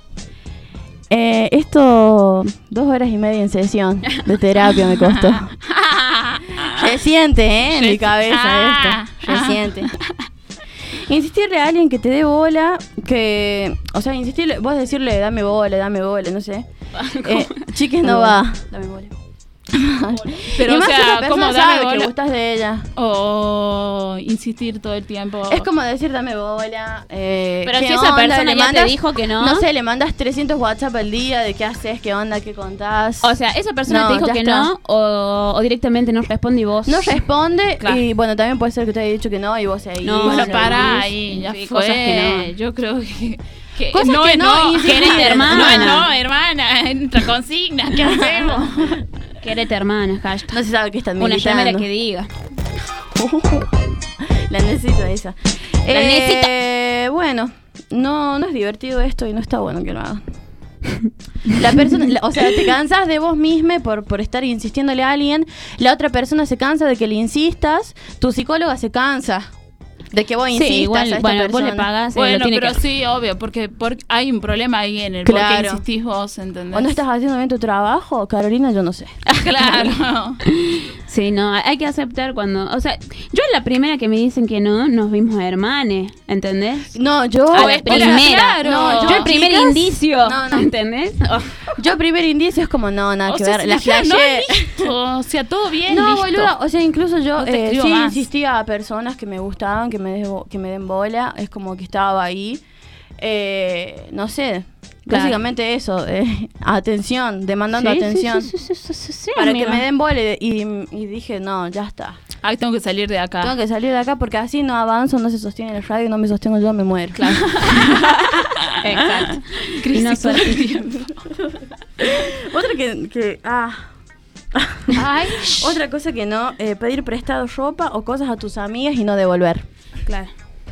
Esto, 2 horas y media en sesión de terapia me costó. Reciente, en mi cabeza esto. Reciente. Insistirle a alguien que te dé bola, insistirle, vos decirle dame bola, no sé. Chiques no va. Dame bola. Pero, y más esa persona ¿cómo sabe que gustas de ella? O insistir todo el tiempo. Es como decir dame bola. Pero si esa persona ya te dijo que no. No sé, le mandas 300 WhatsApp al día de qué haces, qué onda, qué contás. O sea, esa persona te dijo que no o directamente no responde y vos. No responde, claro. Y bueno, también puede ser que te haya dicho que no y vos ahí. No, bueno, para ahí, ya fue. Cosas que no. Yo creo que cosas no, que no, querete hermana. No, hermana, entra consigna, ¿qué hacemos? Querete hermana, hashtag. No se sabe qué están Una militando. llamera que diga. La necesito esa. La necesito. Bueno, no es divertido esto y no está bueno que lo hagan. La persona, o sea, te cansas de vos misma por estar insistiéndole a alguien. La otra persona se cansa de que le insistas. Tu psicóloga se cansa de que vos insistas igual, a esta bueno, persona. vos le pagás. Bueno, pero sí, obvio, porque hay un problema ahí en el por qué insistís vos, ¿entendés? ¿O no estás haciendo bien tu trabajo, Carolina? Yo no sé. Claro. Sí, no, hay que aceptar cuando... O sea, yo la primera que me dicen que no, nos vimos hermanes, ¿entendés? No, yo... A la primera. Claro. No, yo el primer indicio, no. ¿entendés? Oh. Yo el primer indicio es como, nada que ver. La flashé. No, o sea, todo bien, no, listo. boluda, o sea, incluso yo no te sí más. insistía a personas que me gustaban, que me den bola. Es como que estaba ahí. No sé... Claro. Básicamente eso, atención, demandando atención. Sí, para amiga. que me den bola y dije, no, ya está. Ay, tengo que salir de acá. Tengo que salir de acá porque así no avanzo, no se sostiene el radio, no me sostengo yo, me muero. Claro. Exacto. Crisis todo el tiempo. Otra que Ay. Otra cosa que no, pedir prestado ropa o cosas a tus amigas y no devolver. Claro.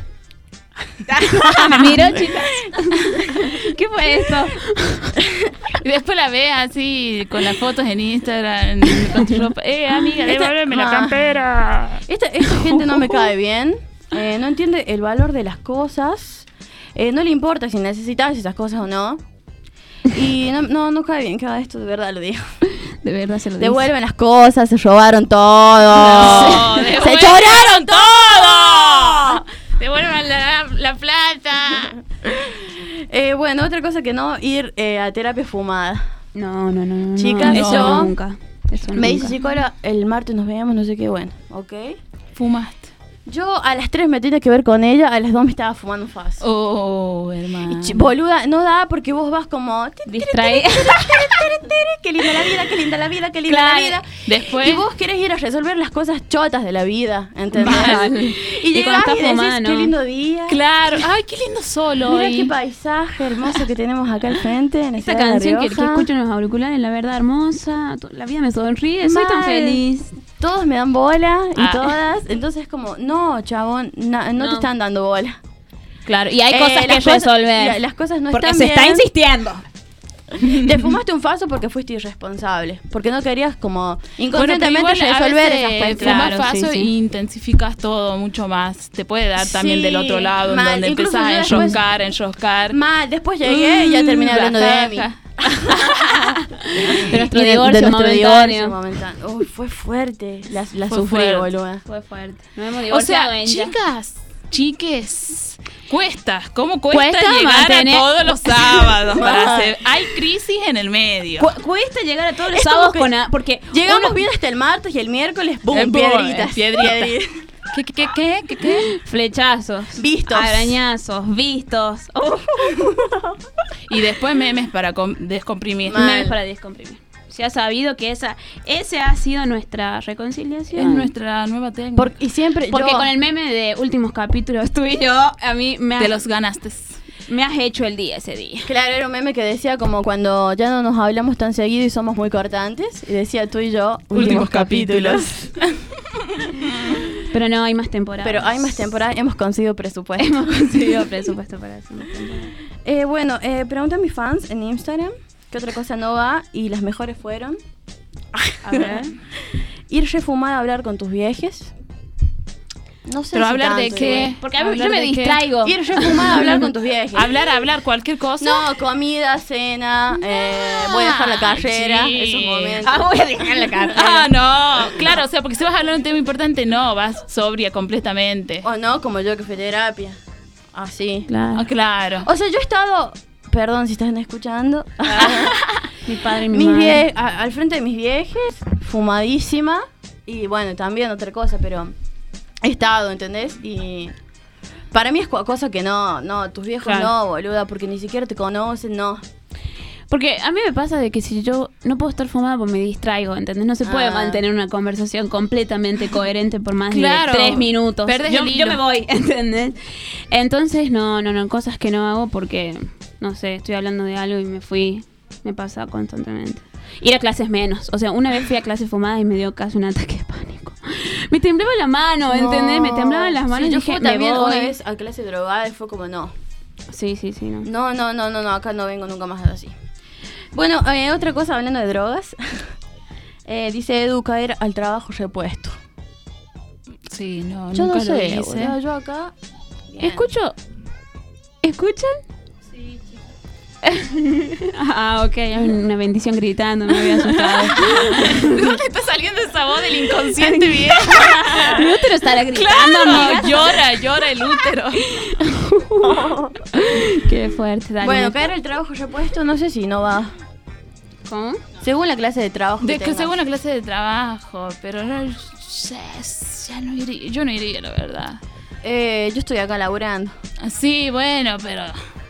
Me miró, chicas. ¿Qué fue esto? Y después la ves así con las fotos en Instagram con tu ropa. Amiga, devuélveme la campera. Esta gente no me cae bien. No entiende el valor de las cosas. No le importa si necesitas esas cosas o no. Y no cae bien que haga esto, de verdad lo digo. De verdad se lo digo. Devuelven las cosas, se robaron todo. No, se choraron todo. Devuelvan la plata. Bueno, otra cosa que no, ir a terapia fumada. No. Chicas, eso nunca. Me dice psicóloga, el martes nos veamos, no sé qué, bueno, ¿ok? Fumaste. Yo a las 3 me tenía que ver con ella, a las 2 me estaba fumando un faso. Oh, hermano. Boluda, no da porque vos vas como... Distraída. Qué linda la vida, qué linda la vida, qué linda la vida. Después... Y vos querés ir a resolver las cosas chotas de la vida, ¿entendés? Vale. Y llegás y decís, fumando. qué lindo día. Claro. Ay, qué lindo solo. Mira qué paisaje hermoso que tenemos acá al frente. En esta canción que escucho en los auriculares, la verdad hermosa. La vida me sonríe, soy tan feliz. Todos me dan bola y todas. Entonces como, no, chabón, no te están dando bola. Claro, y hay cosas que resolver. Las cosas no porque están se bien. está insistiendo. Te fumaste un faso porque fuiste irresponsable. Porque no querías como inconscientemente resolver esas cuestiones. Fumas faso y intensificas todo mucho más. Te puede dar también del otro lado, mal. donde Incluso empezás a enroscar. Mal, después llegué y ya terminé hablando de mí. De nuestro divorcio momentáneo. Uy, fue fuerte. La fue sufrí, fuerte. boluda. Fue fuerte. Nos hemos divorciado en chiques, ¿cómo cuesta llegar mantener a todos los sábados? Hay crisis en el medio. Cuesta llegar a todos los sábados porque llegamos bien hasta el martes y el miércoles, ¡boom! Piedritas. ¿Qué? Flechazos. Vistos. Arañazos. Vistos. Y después memes para descomprimir. Memes para descomprimir. Se ha sabido que ese ha sido nuestra reconciliación. Es nuestra nueva técnica. Porque con el meme de últimos capítulos tú y yo, a mí te los ganaste. Me has hecho el día ese día. Claro, era un meme que decía como cuando ya no nos hablamos tan seguido y somos muy cortantes. Y decía tú y yo, últimos capítulos. Pero no, hay más temporadas. Pero hay más temporadas, hemos conseguido presupuesto. Hemos conseguido presupuesto para hacer más temporadas. Bueno, pregunta a mis fans en Instagram qué otra cosa no va y las mejores fueron. A ver. Ir refumada a hablar con tus viejes. No sé. Pero si hablar de tanto, qué. igual. Porque a mí yo me distraigo. Ir refumada a hablar con tus viejes. Hablar, cualquier cosa. No, comida, cena, voy a dejar la carrera, sí. esos momentos. Voy a dejar la carrera. No, claro, o sea, porque si vas a hablar de un tema importante, no, vas sobria completamente. O no, como yo que fui a terapia. Así. Claro. O sea, yo he estado, perdón si están escuchando, mi padre y mi madre. Al frente de mis viejes, fumadísima. Y bueno, también otra cosa, pero he estado, ¿entendés? Y para mí es cosa que no, tus viejos Claro. no, boluda, porque ni siquiera te conocen, no. Porque a mí me pasa de que si yo no puedo estar fumada porque me distraigo, ¿entendés? No se puede mantener una conversación completamente coherente por más Claro. de 3 minutos. Perdés Yo el hilo. me voy, ¿entendés? Entonces, no, cosas que no hago porque, no sé, estoy hablando de algo y me pasa constantemente. Ir a clases menos. O sea, una vez fui a clases fumadas y me dio casi un ataque de pánico. Me temblaba la mano, ¿entendés? Me temblaban las manos Sí, y yo dije, fui también me voy. una vez a clase drogada y fue como no. Sí, no. No, acá no vengo nunca más así. Bueno, otra cosa hablando de drogas. Dice Edu caer al trabajo repuesto. Sí, no, Yo nunca no sé, lo hice. boludo, yo acá... bien. ¿Escuchan? Sí, Ok, hay una bendición gritando, me había asustado. ¿De dónde está saliendo esa voz del inconsciente viejo? Mi útero estará gritando, Claro, amiga. llora el útero. Qué fuerte, dale. Bueno, caer al trabajo repuesto, no sé si no va. ¿Cómo? Según la clase de trabajo De que que tengas. según la clase de trabajo, pero no, ya no iría, yo no iría, la verdad. Yo estoy acá laburando. Sí, bueno, pero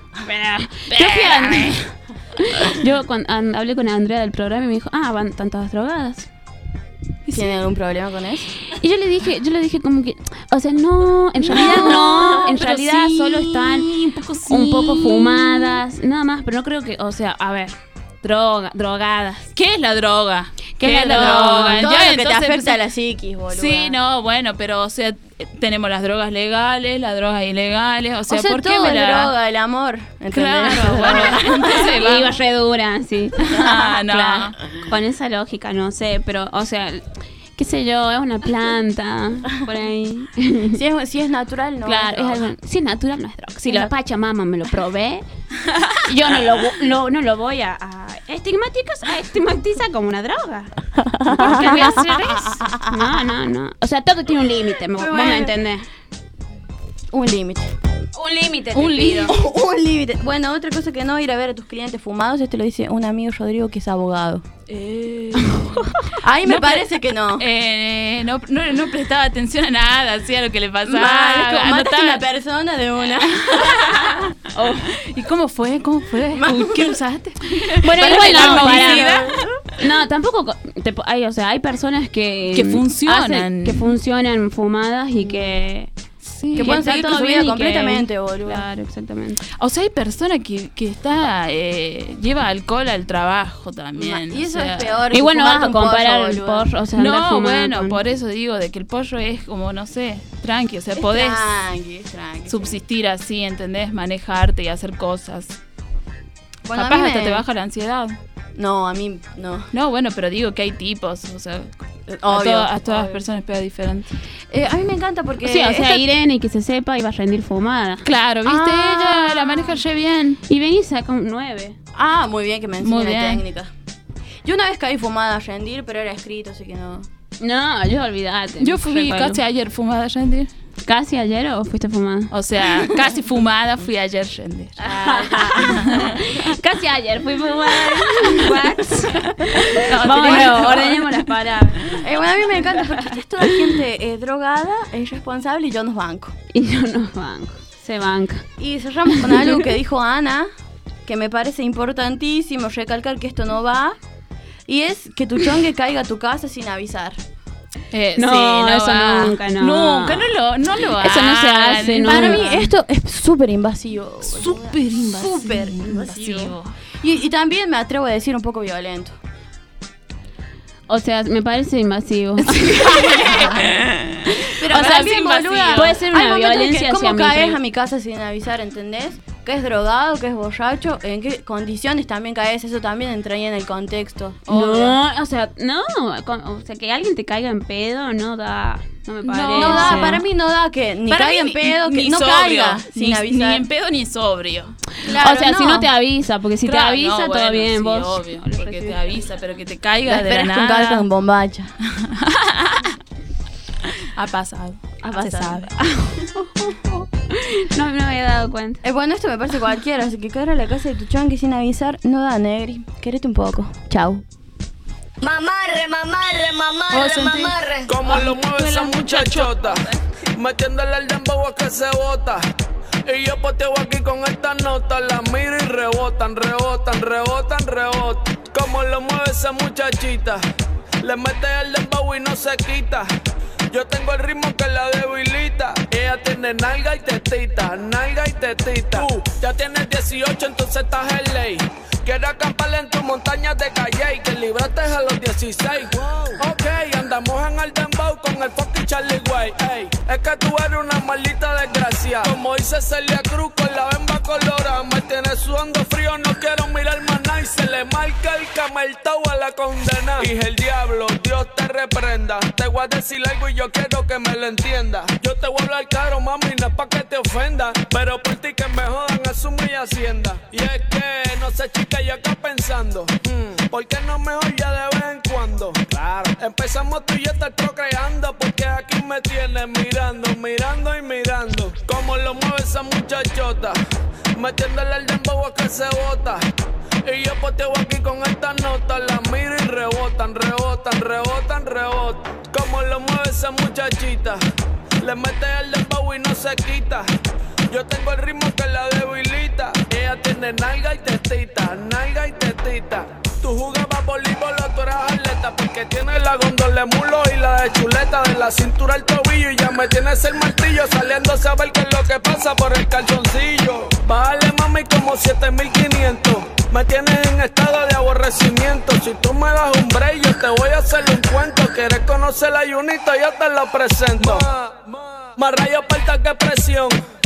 Yo hablé con Andrea del programa y me dijo, van tantas drogadas. ¿Tiene algún problema con eso? Y yo le dije como que, o sea, no, en realidad no, en pero realidad sí, solo están un poco fumadas, nada más, pero no creo que, o sea, a ver, drogadas. ¿Qué es la droga? ¿Qué es la droga? Todo Ya, lo que te entonces, afecta a la psiquis, boludo. Sí, no, bueno, pero o sea, tenemos las drogas legales, las drogas ilegales, o sea, ¿por qué todo me es la droga, el amor, ¿entendés? Claro, bueno, entonces Y va. iba re dura, sí. No. Claro. Con esa lógica, no sé, pero, o sea, qué sé yo, es una planta, por ahí. Si es natural, no. Claro, es droga. es algo, si es natural, no es droga. Si la Pachamama me lo probé, yo no lo voy a estigmatizar como una droga. ¿Por qué voy a hacer eso? No. O sea, todo tiene un límite, vos me entendés. Un límite. Un límite, Un límite. Un límite. Bueno, otra cosa que no, ir a ver a tus clientes fumados. Esto lo dice un amigo Rodrigo que es abogado. Ahí me parece que no. No prestaba atención a nada, hacía lo que le pasaba. Mataste anotaba. una persona de una. ¿Y cómo fue? ¿Qué usaste? Bueno, ¿Para igual la no, publicidad? no, tampoco. Hay personas que funcionan. que funcionan fumadas y que Que pueden seguir con su vida completamente, boludo. Claro, exactamente. O sea, hay personas que está lleva alcohol al trabajo también. Y eso o sea, es peor. Y bueno, fumar vas a con comparar el boludo. porro, o sea, andar No, fumando bueno, con- por eso digo de que el pollo es como, no sé, tranqui, o sea, Es podés tranqui. subsistir así, ¿entendés? Manejarte y hacer cosas. Bueno, a Capaz mí hasta me- te baja la ansiedad. No, a mí no. No, bueno, pero digo que hay tipos, o sea, Obvio, a todas las obvio. personas pega diferente. A mí me encanta porque... Sí, o sea, esta- Irene, y que se sepa, iba a rendir fumada. Claro, ¿viste? Ella la maneja re bien. Y venís saca un 9. Ah, muy bien que me enseñe Muy la bien. técnica. Yo una vez caí fumada a rendir, pero era escrito, así que no... No, yo olvidate. Yo fui casi ayer fumada a rendir. ¿Casi ayer o fuiste fumada? O sea, casi fumada fui ayer a rendir. Casi ayer fui fumada. No, Vamos, tenemos- ordenemos las palabras. Bueno, a mí me encanta porque es toda gente drogada, es responsable y yo nos banco. Y yo no banco. Se banca. Y cerramos con algo que dijo Ana, que me parece importantísimo recalcar que esto no va, y es que tu chongue caiga a tu casa sin avisar. No, sí, eso va. nunca, no. Nunca, no lo hagan. Eso no se hace, no. Para mí esto es súper invasivo. Súper invasivo. Súper invasivo. Y también me atrevo a decir un poco violento. O sea, me parece invasivo. Pero O sea, también, es invasivo. boluda, puede ser una hay momentos violencia que, ¿cómo hacia mí, caes pero- a mi casa sin avisar, entendés? que es drogado, que es borracho, en qué condiciones también caes, eso también entraña en el contexto. No, o sea, que alguien te caiga en pedo no da, no me parece. No da, para mí no da que ni Para caiga mí en pedo, que ni no sobrio, caiga sin avisar. Ni en pedo ni sobrio. Claro, o sea, si no te avisa, porque si Claro, te avisa, no, todo bueno, bien, sí, vos. obvio, porque te avisa, pero que te caiga La de la esperas con nada. calca en bombacha. Ha pasado. Se sabe. No me había dado cuenta. Bueno, esto me parece cualquiera, así que caer a la casa de tu chanqui sin avisar no da, negri. Querete un poco. Chau. Mamarre, mamarre, mamarre, mamarre. Como lo mueve esa muchachota, metiéndole el dembow a que se bota. Y yo poteo aquí con esta nota, la miro y rebotan, rebotan, rebotan, rebotan. Como lo mueve esa muchachita, le mete el dembow y no se quita. Yo tengo el ritmo que la debilita. Ella tiene nalga y tetita, nalga y tetita. Ya tienes 18, entonces estás en ley. Quiero acampar en tus montañas de Calle, que libraste a los 16. Ok, andamos en el dembow con el fucking Charlie Way. Ey, es que tú eres una maldita desgracia. Como dice Celia Cruz con la bemba colorada. Me tienes sudando frío, no quiero mirar más nada. Y se le marca el cameltao a la condena. Y el diablo, Dios te reprenda. Te voy a decir algo y yo quiero que me lo entienda. Yo te voy a hablar claro, mami, no es pa' que te ofenda. Pero por ti que me jodan, asume y hacienda. Y es que, no sé, chica, yo acá pensando, ¿por qué no mejor ya de vez en cuando? Claro. Empezamos tú y yo estar procreando, porque aquí me tienes mirando, mirando y mirando. Como lo mueve esa muchachota, metiéndole el dembow a que se bota. Y yo poteo aquí con esta nota, la miro y rebotan, rebotan, rebotan, rebotan. Como lo mueve esa muchachita, le mete el dembow y no se quita. Yo tengo el ritmo que la debilita. Ella tiene nalga y tetita, nalga y tetita. Tú jugabas voleibol o tú eras atleta, porque tienes la gondola de mulo y la de chuleta, de la cintura al tobillo, y ya me tienes el martillo saliendo a saber qué es lo que pasa por el calzoncillo. Bájale, mami, como 7500. Me tienes en estado de aborrecimiento. Si tú me das un break, yo te voy a hacer un cuento. ¿Quieres conocer la Junita? Yo te lo presento. Más rayos parta que presión,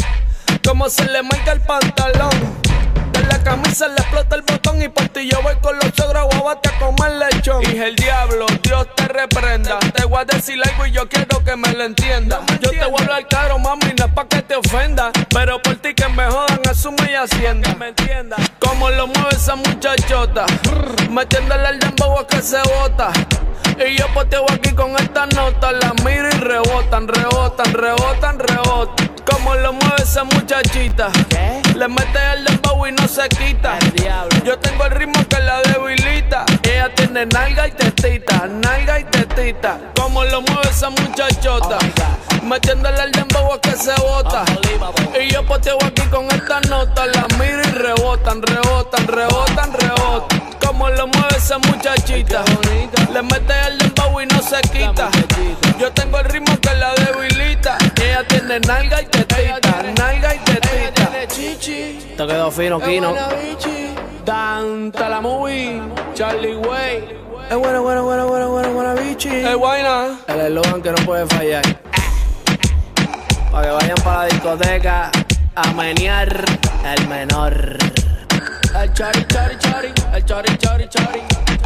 como se le marca el pantalón. De la camisa le explota el botón, y por ti yo voy con los ogros a guabate a comer lechón. Y el diablo, Dios te reprenda. Te voy a decir algo y yo quiero que me lo entienda. Yo te voy a hablar claro, mami, no es pa' que te ofenda. Pero por ti que me jodan, asume y hacienda. Que me entienda. Como lo mueve esa muchachota, metiéndole el dembow a que se bota. Y yo poteo aquí con esta nota, la miro y rebotan, rebotan, rebotan, rebotan. Como lo mueve esa muchachita, le mete el dembow y no se quita. Yo tengo el ritmo que la debilita. Ella tiene nalga y tetita, nalga y tetita. Como lo mueve esa muchachota, metiéndole el dembow a que se bota. Y yo poteo aquí con esta nota, la miro y rebotan, rebotan, rebotan, rebotan. Como lo mueve esa muchachita, le mete el dembow y no se quita. Yo tengo el ritmo que la debilita. Ella tiene nalga y tetita, nalga y tetita. Te quedó fino, Kino. Dante la movie, Charlie Way. Es buena, bichi. Es buena. El eslogan que no puede fallar. Para que vayan para la discoteca a menear el menor. El chori, chori, chori, el chori, chori, chori.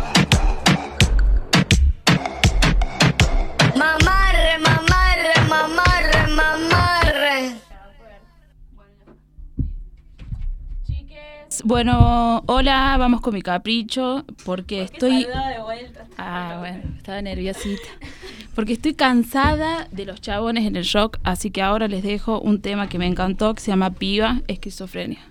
Mamarre, mamarre, mamarre, mamarre. Bueno, hola, vamos con mi capricho, porque estoy... bueno, estaba nerviosita. Porque estoy cansada de los chabones en el rock, así que ahora les dejo un tema que me encantó, que se llama Piba, Esquizofrenia.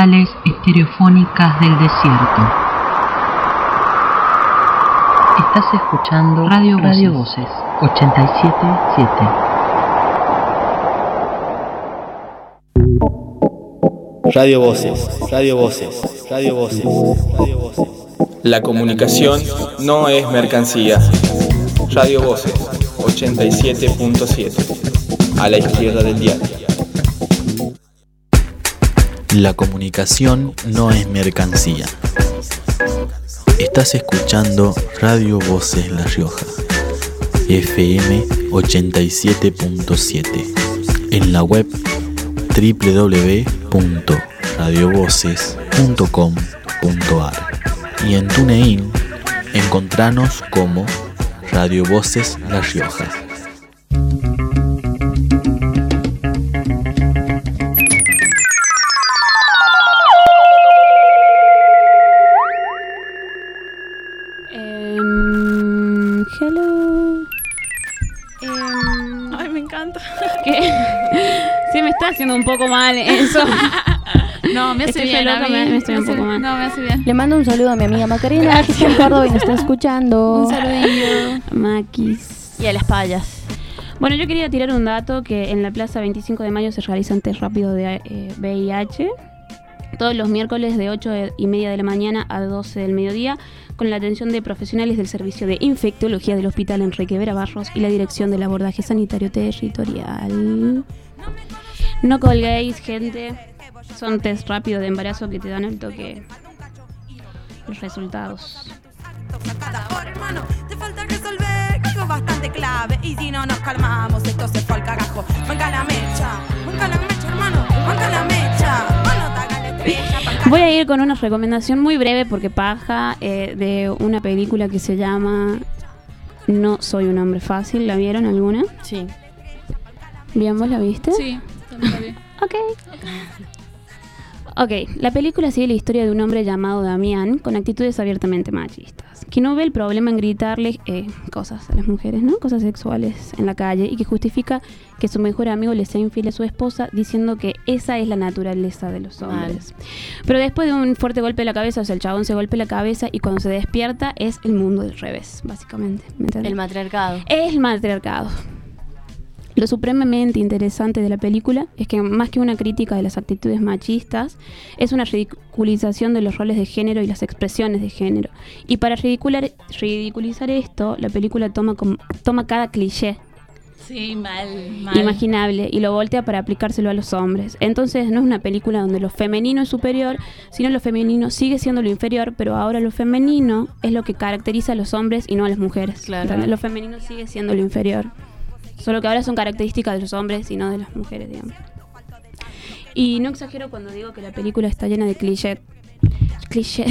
postales estereofónicas del desierto. Estás escuchando Radio Voces 87.7. Radio Voces, Radio Voces, Radio Voces, Radio Voces. La comunicación no es mercancía. Radio Voces 87.7. A la izquierda del diario. La comunicación no es mercancía. Estás escuchando Radio Voces La Rioja, FM 87.7, en la web www.radiovoces.com.ar y en TuneIn encontranos como Radio Voces La Rioja. Hello. Ay, me encanta. ¿Qué? Sí, me está haciendo un poco mal eso. No, me hace Estoy bien. loca, A mí me estoy un hace- poco mal. No, me hace bien. Le mando un saludo a mi amiga Macarena, que está en Córdoba y nos está escuchando. Un saludillo. Maquis. Y a las payas. Bueno, yo quería tirar un dato que en la Plaza 25 de Mayo se realizan test rápido de VIH. Todos los miércoles de 8:30 de la mañana a 12 del mediodía, con la atención de profesionales del Servicio de Infectología del Hospital Enrique Vera Barros y la Dirección del Abordaje Sanitario Territorial. No colguéis, gente. Son test rápidos de embarazo que te dan al toque los resultados. Hermano, te falta resolver algo bastante clave. Y si no nos calmamos, esto se fue al carajo. Manca la mecha, hermano, manca la mecha. Mano, taca la estrella. Voy a ir con una recomendación muy breve porque paja de una película que se llama No soy un hombre fácil. ¿La vieron alguna? Sí. Bien, ¿vos la viste? Sí, también la vi. Ok, la película sigue la historia de un hombre llamado Damián con actitudes abiertamente machistas, que no ve el problema en gritarle cosas a las mujeres, ¿no? Cosas sexuales en la calle, y que justifica que su mejor amigo le sea infiel a su esposa diciendo que esa es la naturaleza de los hombres. Pero después de un fuerte golpe en la cabeza, o sea, el chabón se golpea la cabeza y cuando se despierta es el mundo del revés, básicamente. ¿Me entendés? El matriarcado. Es el matriarcado. Lo supremamente interesante de la película es que más que una crítica de las actitudes machistas, es una ridiculización de los roles de género y las expresiones de género. Y para ridiculizar esto, la película toma cada cliché Sí, mal. imaginable y lo voltea para aplicárselo a los hombres. Entonces no es una película donde lo femenino es superior, sino lo femenino sigue siendo lo inferior, pero ahora lo femenino es lo que caracteriza a los hombres y no a las mujeres. Claro. ¿Entendés? Lo femenino sigue siendo lo inferior. Solo que ahora son características de los hombres y no de las mujeres, digamos. Y no exagero cuando digo que la película está llena de clichés. Cliché.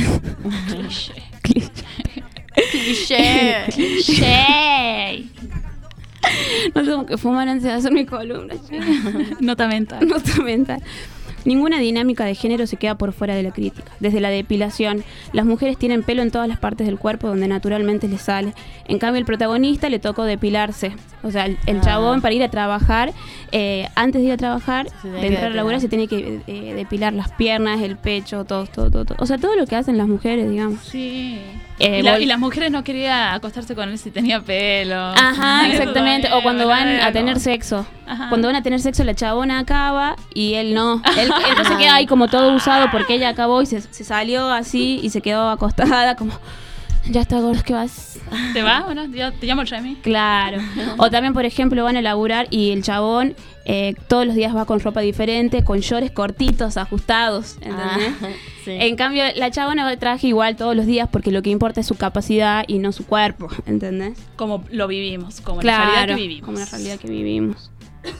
No tengo que fumar antes de hacer mi columna. Nota mental. Nota mental. Ninguna dinámica de género se queda por fuera de la crítica. Desde la depilación, las mujeres tienen pelo en todas las partes del cuerpo donde naturalmente les sale. En cambio, el protagonista le tocó depilarse. O sea, el chabón para ir a trabajar, antes de ir a trabajar, de entrar a laburar, se tiene que depilar las piernas, el pecho, todo. O sea, todo lo que hacen las mujeres, digamos. Sí. Y las mujeres no querían acostarse con él si tenía pelo. Ajá, exactamente. O cuando van a tener sexo. Ajá. Cuando van a tener sexo, la chabona acaba y él no. Entonces queda ahí como todo usado porque ella acabó y se salió así y se quedó acostada como... Ya está, gordo, ¿qué vas? ¿Te vas o no? Yo te llamo el Remy. Claro. O también, por ejemplo, van a laburar y el chabón todos los días va con ropa diferente, con shorts cortitos, ajustados, ¿entendés? Sí. En cambio, la chabona va de traje igual todos los días porque lo que importa es su capacidad y no su cuerpo, ¿entendés? Como lo vivimos, como Claro, la realidad que vivimos. como la realidad que vivimos.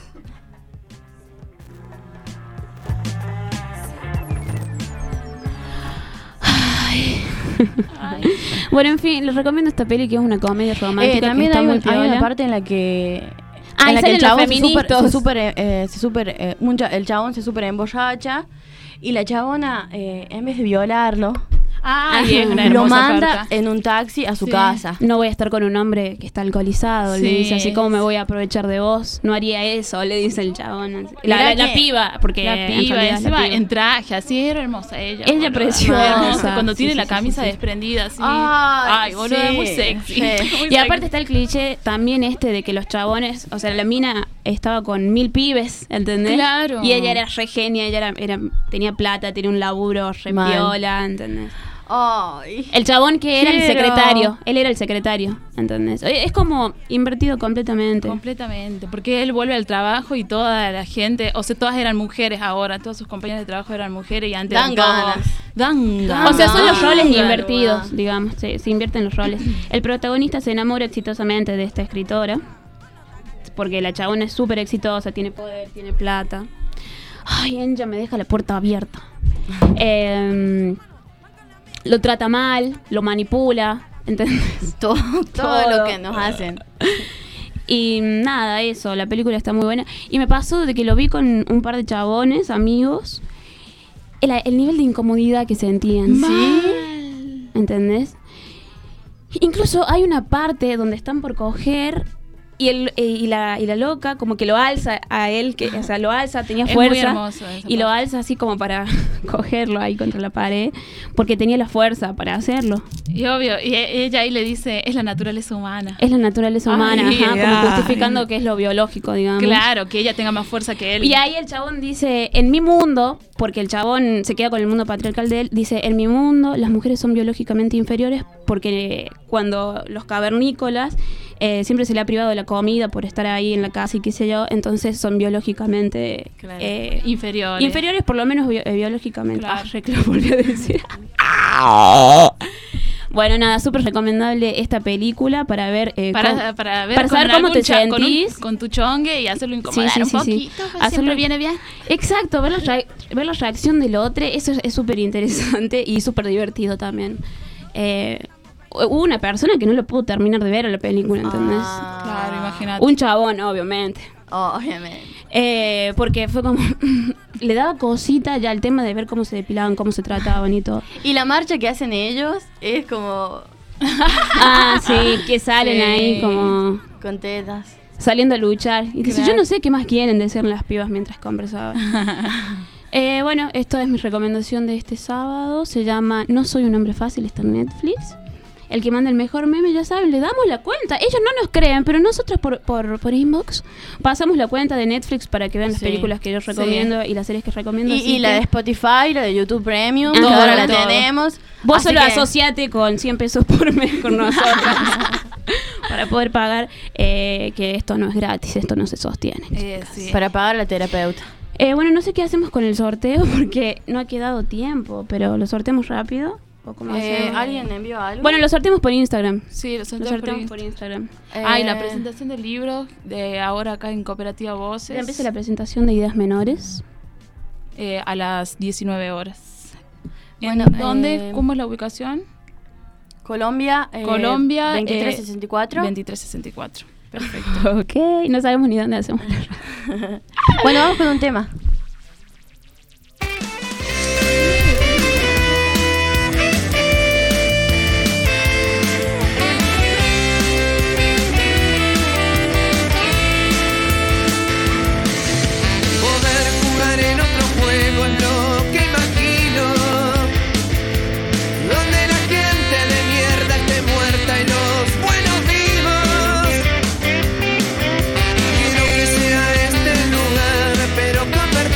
Bueno, en fin, les recomiendo esta peli que es una comedia romántica. También que está hay, muy hay piola. una parte en la que... Ah, en la y que el salen los chabón el chabón se super emborracha y la chabona, en vez de violarlo, Ay, es una lo hermosa manda carta. en un taxi a su Sí. casa. No voy a estar con un hombre que está alcoholizado. Sí. Le dice así, ¿cómo me voy a aprovechar de vos? No haría eso, le dice el chabón. La piba, porque La en piba, realidad es encima la piba. en traje, así era hermosa ella. Ella boludo. preciosa. Hermosa, cuando Sí, tiene sí, la sí, camisa sí. desprendida así. Ay, boludo, sí, es muy sexy. sí. Muy Y sexy. aparte está el cliché también de que los chabones, o sea, la mina estaba con 1000 pibes, ¿entendés? Claro. Y ella era re genia, ella tenía plata, tenía un laburo re Mal. piola, ¿entendés? Ay. El chabón que era el Quiero. secretario, él era el secretario, ¿entendés? Es como invertido completamente. Completamente, porque él vuelve al trabajo y toda la gente, o sea, todas eran mujeres ahora, todas sus compañeras de trabajo eran mujeres y antes Dan eran como- ganas. Dan ganas. O sea, son los roles Claro. invertidos, digamos, se invierten los roles. El protagonista se enamora exitosamente de esta escritora, porque la chabona es súper exitosa, tiene poder, tiene plata. Ay, ella me deja la puerta abierta. Lo trata mal, lo manipula, ¿entendés? Todo lo que nos hacen. Y nada, eso, la película está muy buena. Y me pasó de que lo vi con un par de chabones, amigos, el nivel de incomodidad que sentían. ¿Sí? ¿Entendés? Incluso hay una parte donde están por coger y la loca como que lo alza a él, o sea, lo alza, tenía Es muy fuerza. hermoso esa Y lo parte. alza así como para cogerlo ahí contra la pared, porque tenía la fuerza para hacerlo. Y obvio, y ella ahí le dice, es la naturaleza humana. Es la naturaleza humana, Ay, ajá, ay. como justificando que es lo biológico, digamos. Claro, que ella tenga más fuerza que él. Y ahí el chabón dice, en mi mundo, porque el chabón se queda con el mundo patriarcal de él, dice, en mi mundo las mujeres son biológicamente inferiores porque cuando los cavernícolas siempre se le ha privado de la comida por estar ahí en la casa y qué sé yo, entonces son biológicamente inferiores. inferiores, por lo menos biológicamente. Claro. Ah, que lo volví a decir. Bueno, nada, súper recomendable esta película para ver Para ver para con saber cómo algún te sentís. con tu chongue y hacerlo incomodar Sí, sí, un sí, sí. poquito, pues, Hacerlo- siempre viene bien. Exacto, ver la reacción del otro, eso es súper interesante y súper divertido también. Hubo una persona que no lo pudo terminar de ver a la película, ¿entendés? Claro, imagínate. Un chabón, obviamente. Obviamente. Porque fue como... le daba cosita ya el tema de ver cómo se depilaban, cómo se trataban y todo. Y la marcha que hacen ellos es como... Ah, sí, que salen Sí. ahí como... Con tetas. saliendo a luchar. Y dice, Claro. yo no sé qué más quieren decir las pibas mientras conversaban. Bueno, esto es mi recomendación de este sábado. Se llama No soy un hombre fácil, está en Netflix. El que manda el mejor meme, ya saben, le damos la cuenta. Ellos no nos creen, pero nosotros por inbox pasamos la cuenta de Netflix para que vean las Sí, películas que yo recomiendo y las series que recomiendo. así Y la que- de Spotify, la de YouTube Premium, Ajá, que ahora la todo. tenemos. Vos Así solo que- asociate con 100 pesos por mes con nosotros para poder pagar, que esto no es gratis, esto no se sostiene. Para pagar a la terapeuta. Bueno, no sé qué hacemos con el sorteo porque no ha quedado tiempo, pero lo sorteamos rápido. ¿O cómo hacemos? ¿Alguien envió algo? Bueno, lo sorteamos por Instagram. Sí, lo Lo sorteamos sorteamos por Instagram. Y la presentación del libro de ahora acá en Cooperativa Voces. Empieza la presentación de Ideas Menores. A las 19 horas. Bueno, ¿Dónde? ¿Cómo es la ubicación? Colombia. Colombia. 2364. 2364. Perfecto. Ok, no sabemos ni dónde hacemos. Bueno, vamos con un tema. Poder jugar en otro juego es lo que imagino, donde la gente de mierda esté muerta y los buenos vivos. Quiero que sea este lugar, pero convertido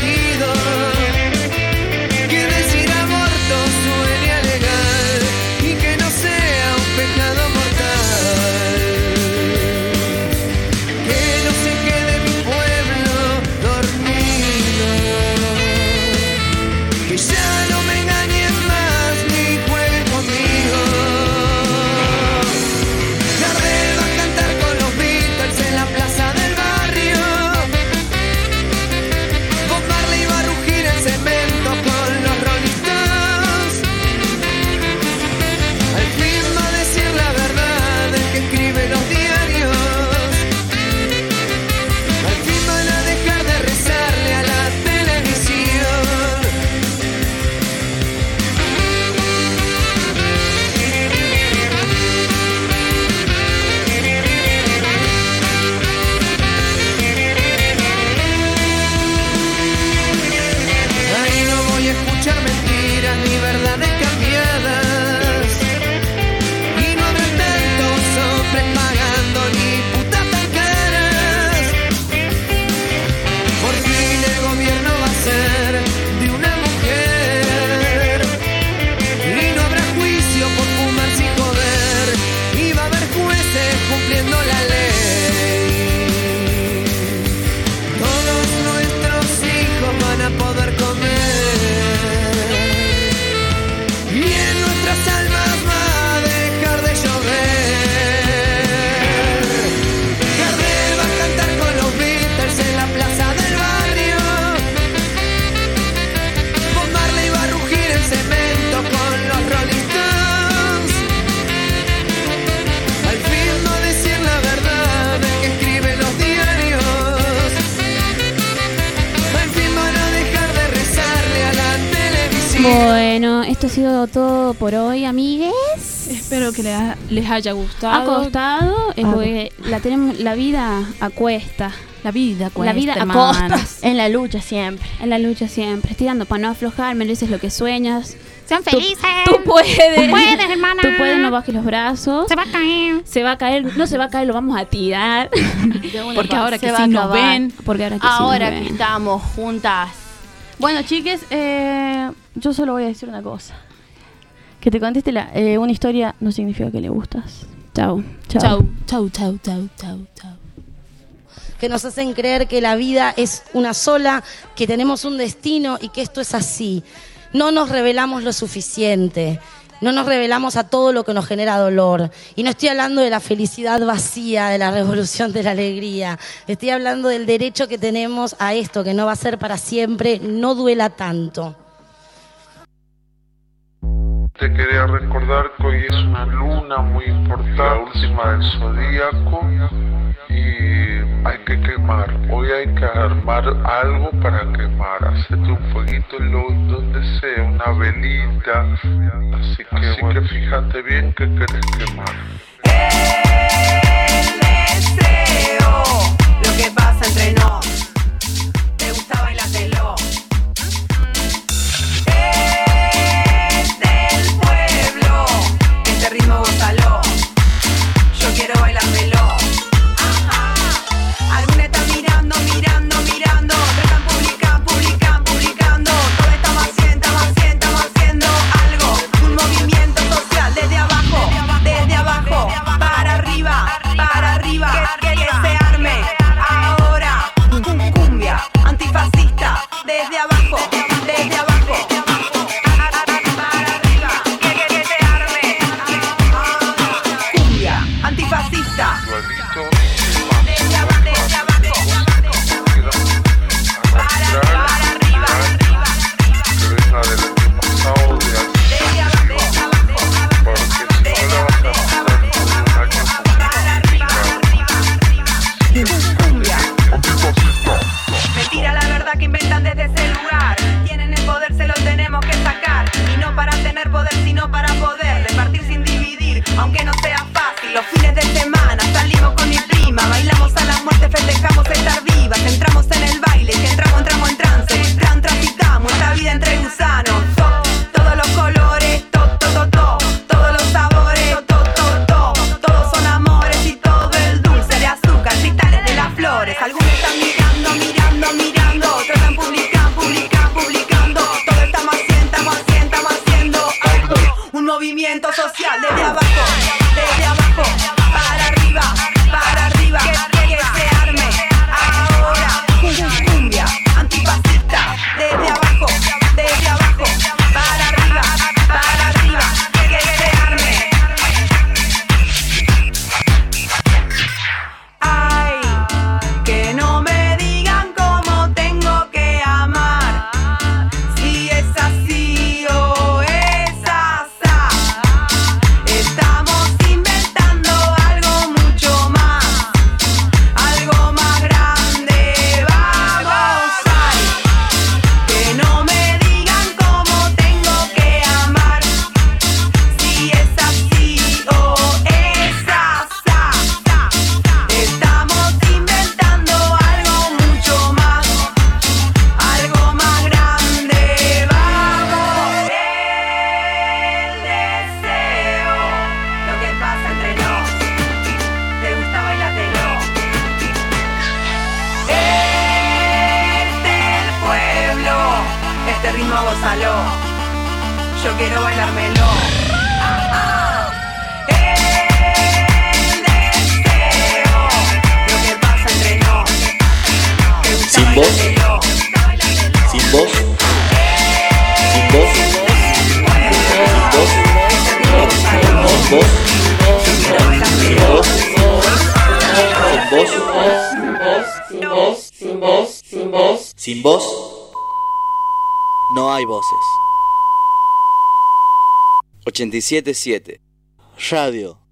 Bueno, esto ha sido todo por hoy, amigues. Espero que les haya gustado. Ha costado, porque la vida acuesta. La vida La vida a hermana. costas. En la lucha siempre. En la lucha siempre. Estirando para no aflojar, mereces lo que sueñas. Sean felices. Tú puedes. Tú puedes, hermana. Tú puedes, no bajes los brazos. Se va a caer. Se va a caer. No se va a caer, lo vamos a tirar. Porque ahora que se va sí a nos acabar. ven. Porque ahora que Ahora sí nos que ven. estamos juntas. Bueno, chiques, yo solo voy a decir una cosa. Que te conteste una historia no significa que le gustas. Chau. Chau, chau, chau, chau, chau, chau. Que nos hacen creer que la vida es una sola, que tenemos un destino y que esto es así. No nos revelamos lo suficiente, no nos revelamos a todo lo que nos genera dolor. Y no estoy hablando de la felicidad vacía, de la revolución de la alegría. Estoy hablando del derecho que tenemos a esto, que no va a ser para siempre, no duela tanto. Te quería recordar que hoy es una luna muy importante, la última del zodíaco, y hay que quemar. Hoy hay que armar algo para quemar. Hacete un fueguito donde sea, una velita. Así que fíjate bien qué querés quemar. El deseo, lo que pasa entre nos. Te gusta bailártelo. Este ritmo gózalo, yo quiero bailármelo. Ajá. Algunos están mirando, otros están publicando. Todos estamos haciendo algo, un movimiento social desde abajo, para arriba, que se arme. Ahora, cumbia antifascista, desde abajo. Antifascista. Mentira la verdad que inventan desde ese lugar. Tienen el poder, se lo tenemos que sacar. Y no para tener poder, sino para poder repartir sin dividir, aunque no sea fácil. Los fines de semana salimos con mi prima, bailamos a la muerte, festejamos estar vivas. Entramos en el baile, que entramos en trance. Transitamos esta vida entre gusanos. Todos los colores, todos los sabores, todos son amores y todo el dulce de azúcar, cristales de las flores. Algunos están mirando, otros están publicando. Todos estamos haciendo algo, un movimiento social desde abajo, para arriba, que se arme. Ahora, cumbia antifascista, desde abajo, para arriba, que se arme. Ay, que no me digan cómo tengo que amar, si es así o es asá. Estamos inventando algo mucho más grande. Vamos, ay, que no me digan cómo tengo que amar, si es así o es asá. Estamos inventando algo mucho más grande. Vamos, el deseo, lo que pasa entre nos. Te gusta bailártelo. El pueblo, este ritmo gózalo, yo quiero bailármelo. El deseo, lo que pasa entre nos. Te gusta Sin voz, bailártelo. sin voz, sin voz, sin voz, no hay voces. 87.7 Radio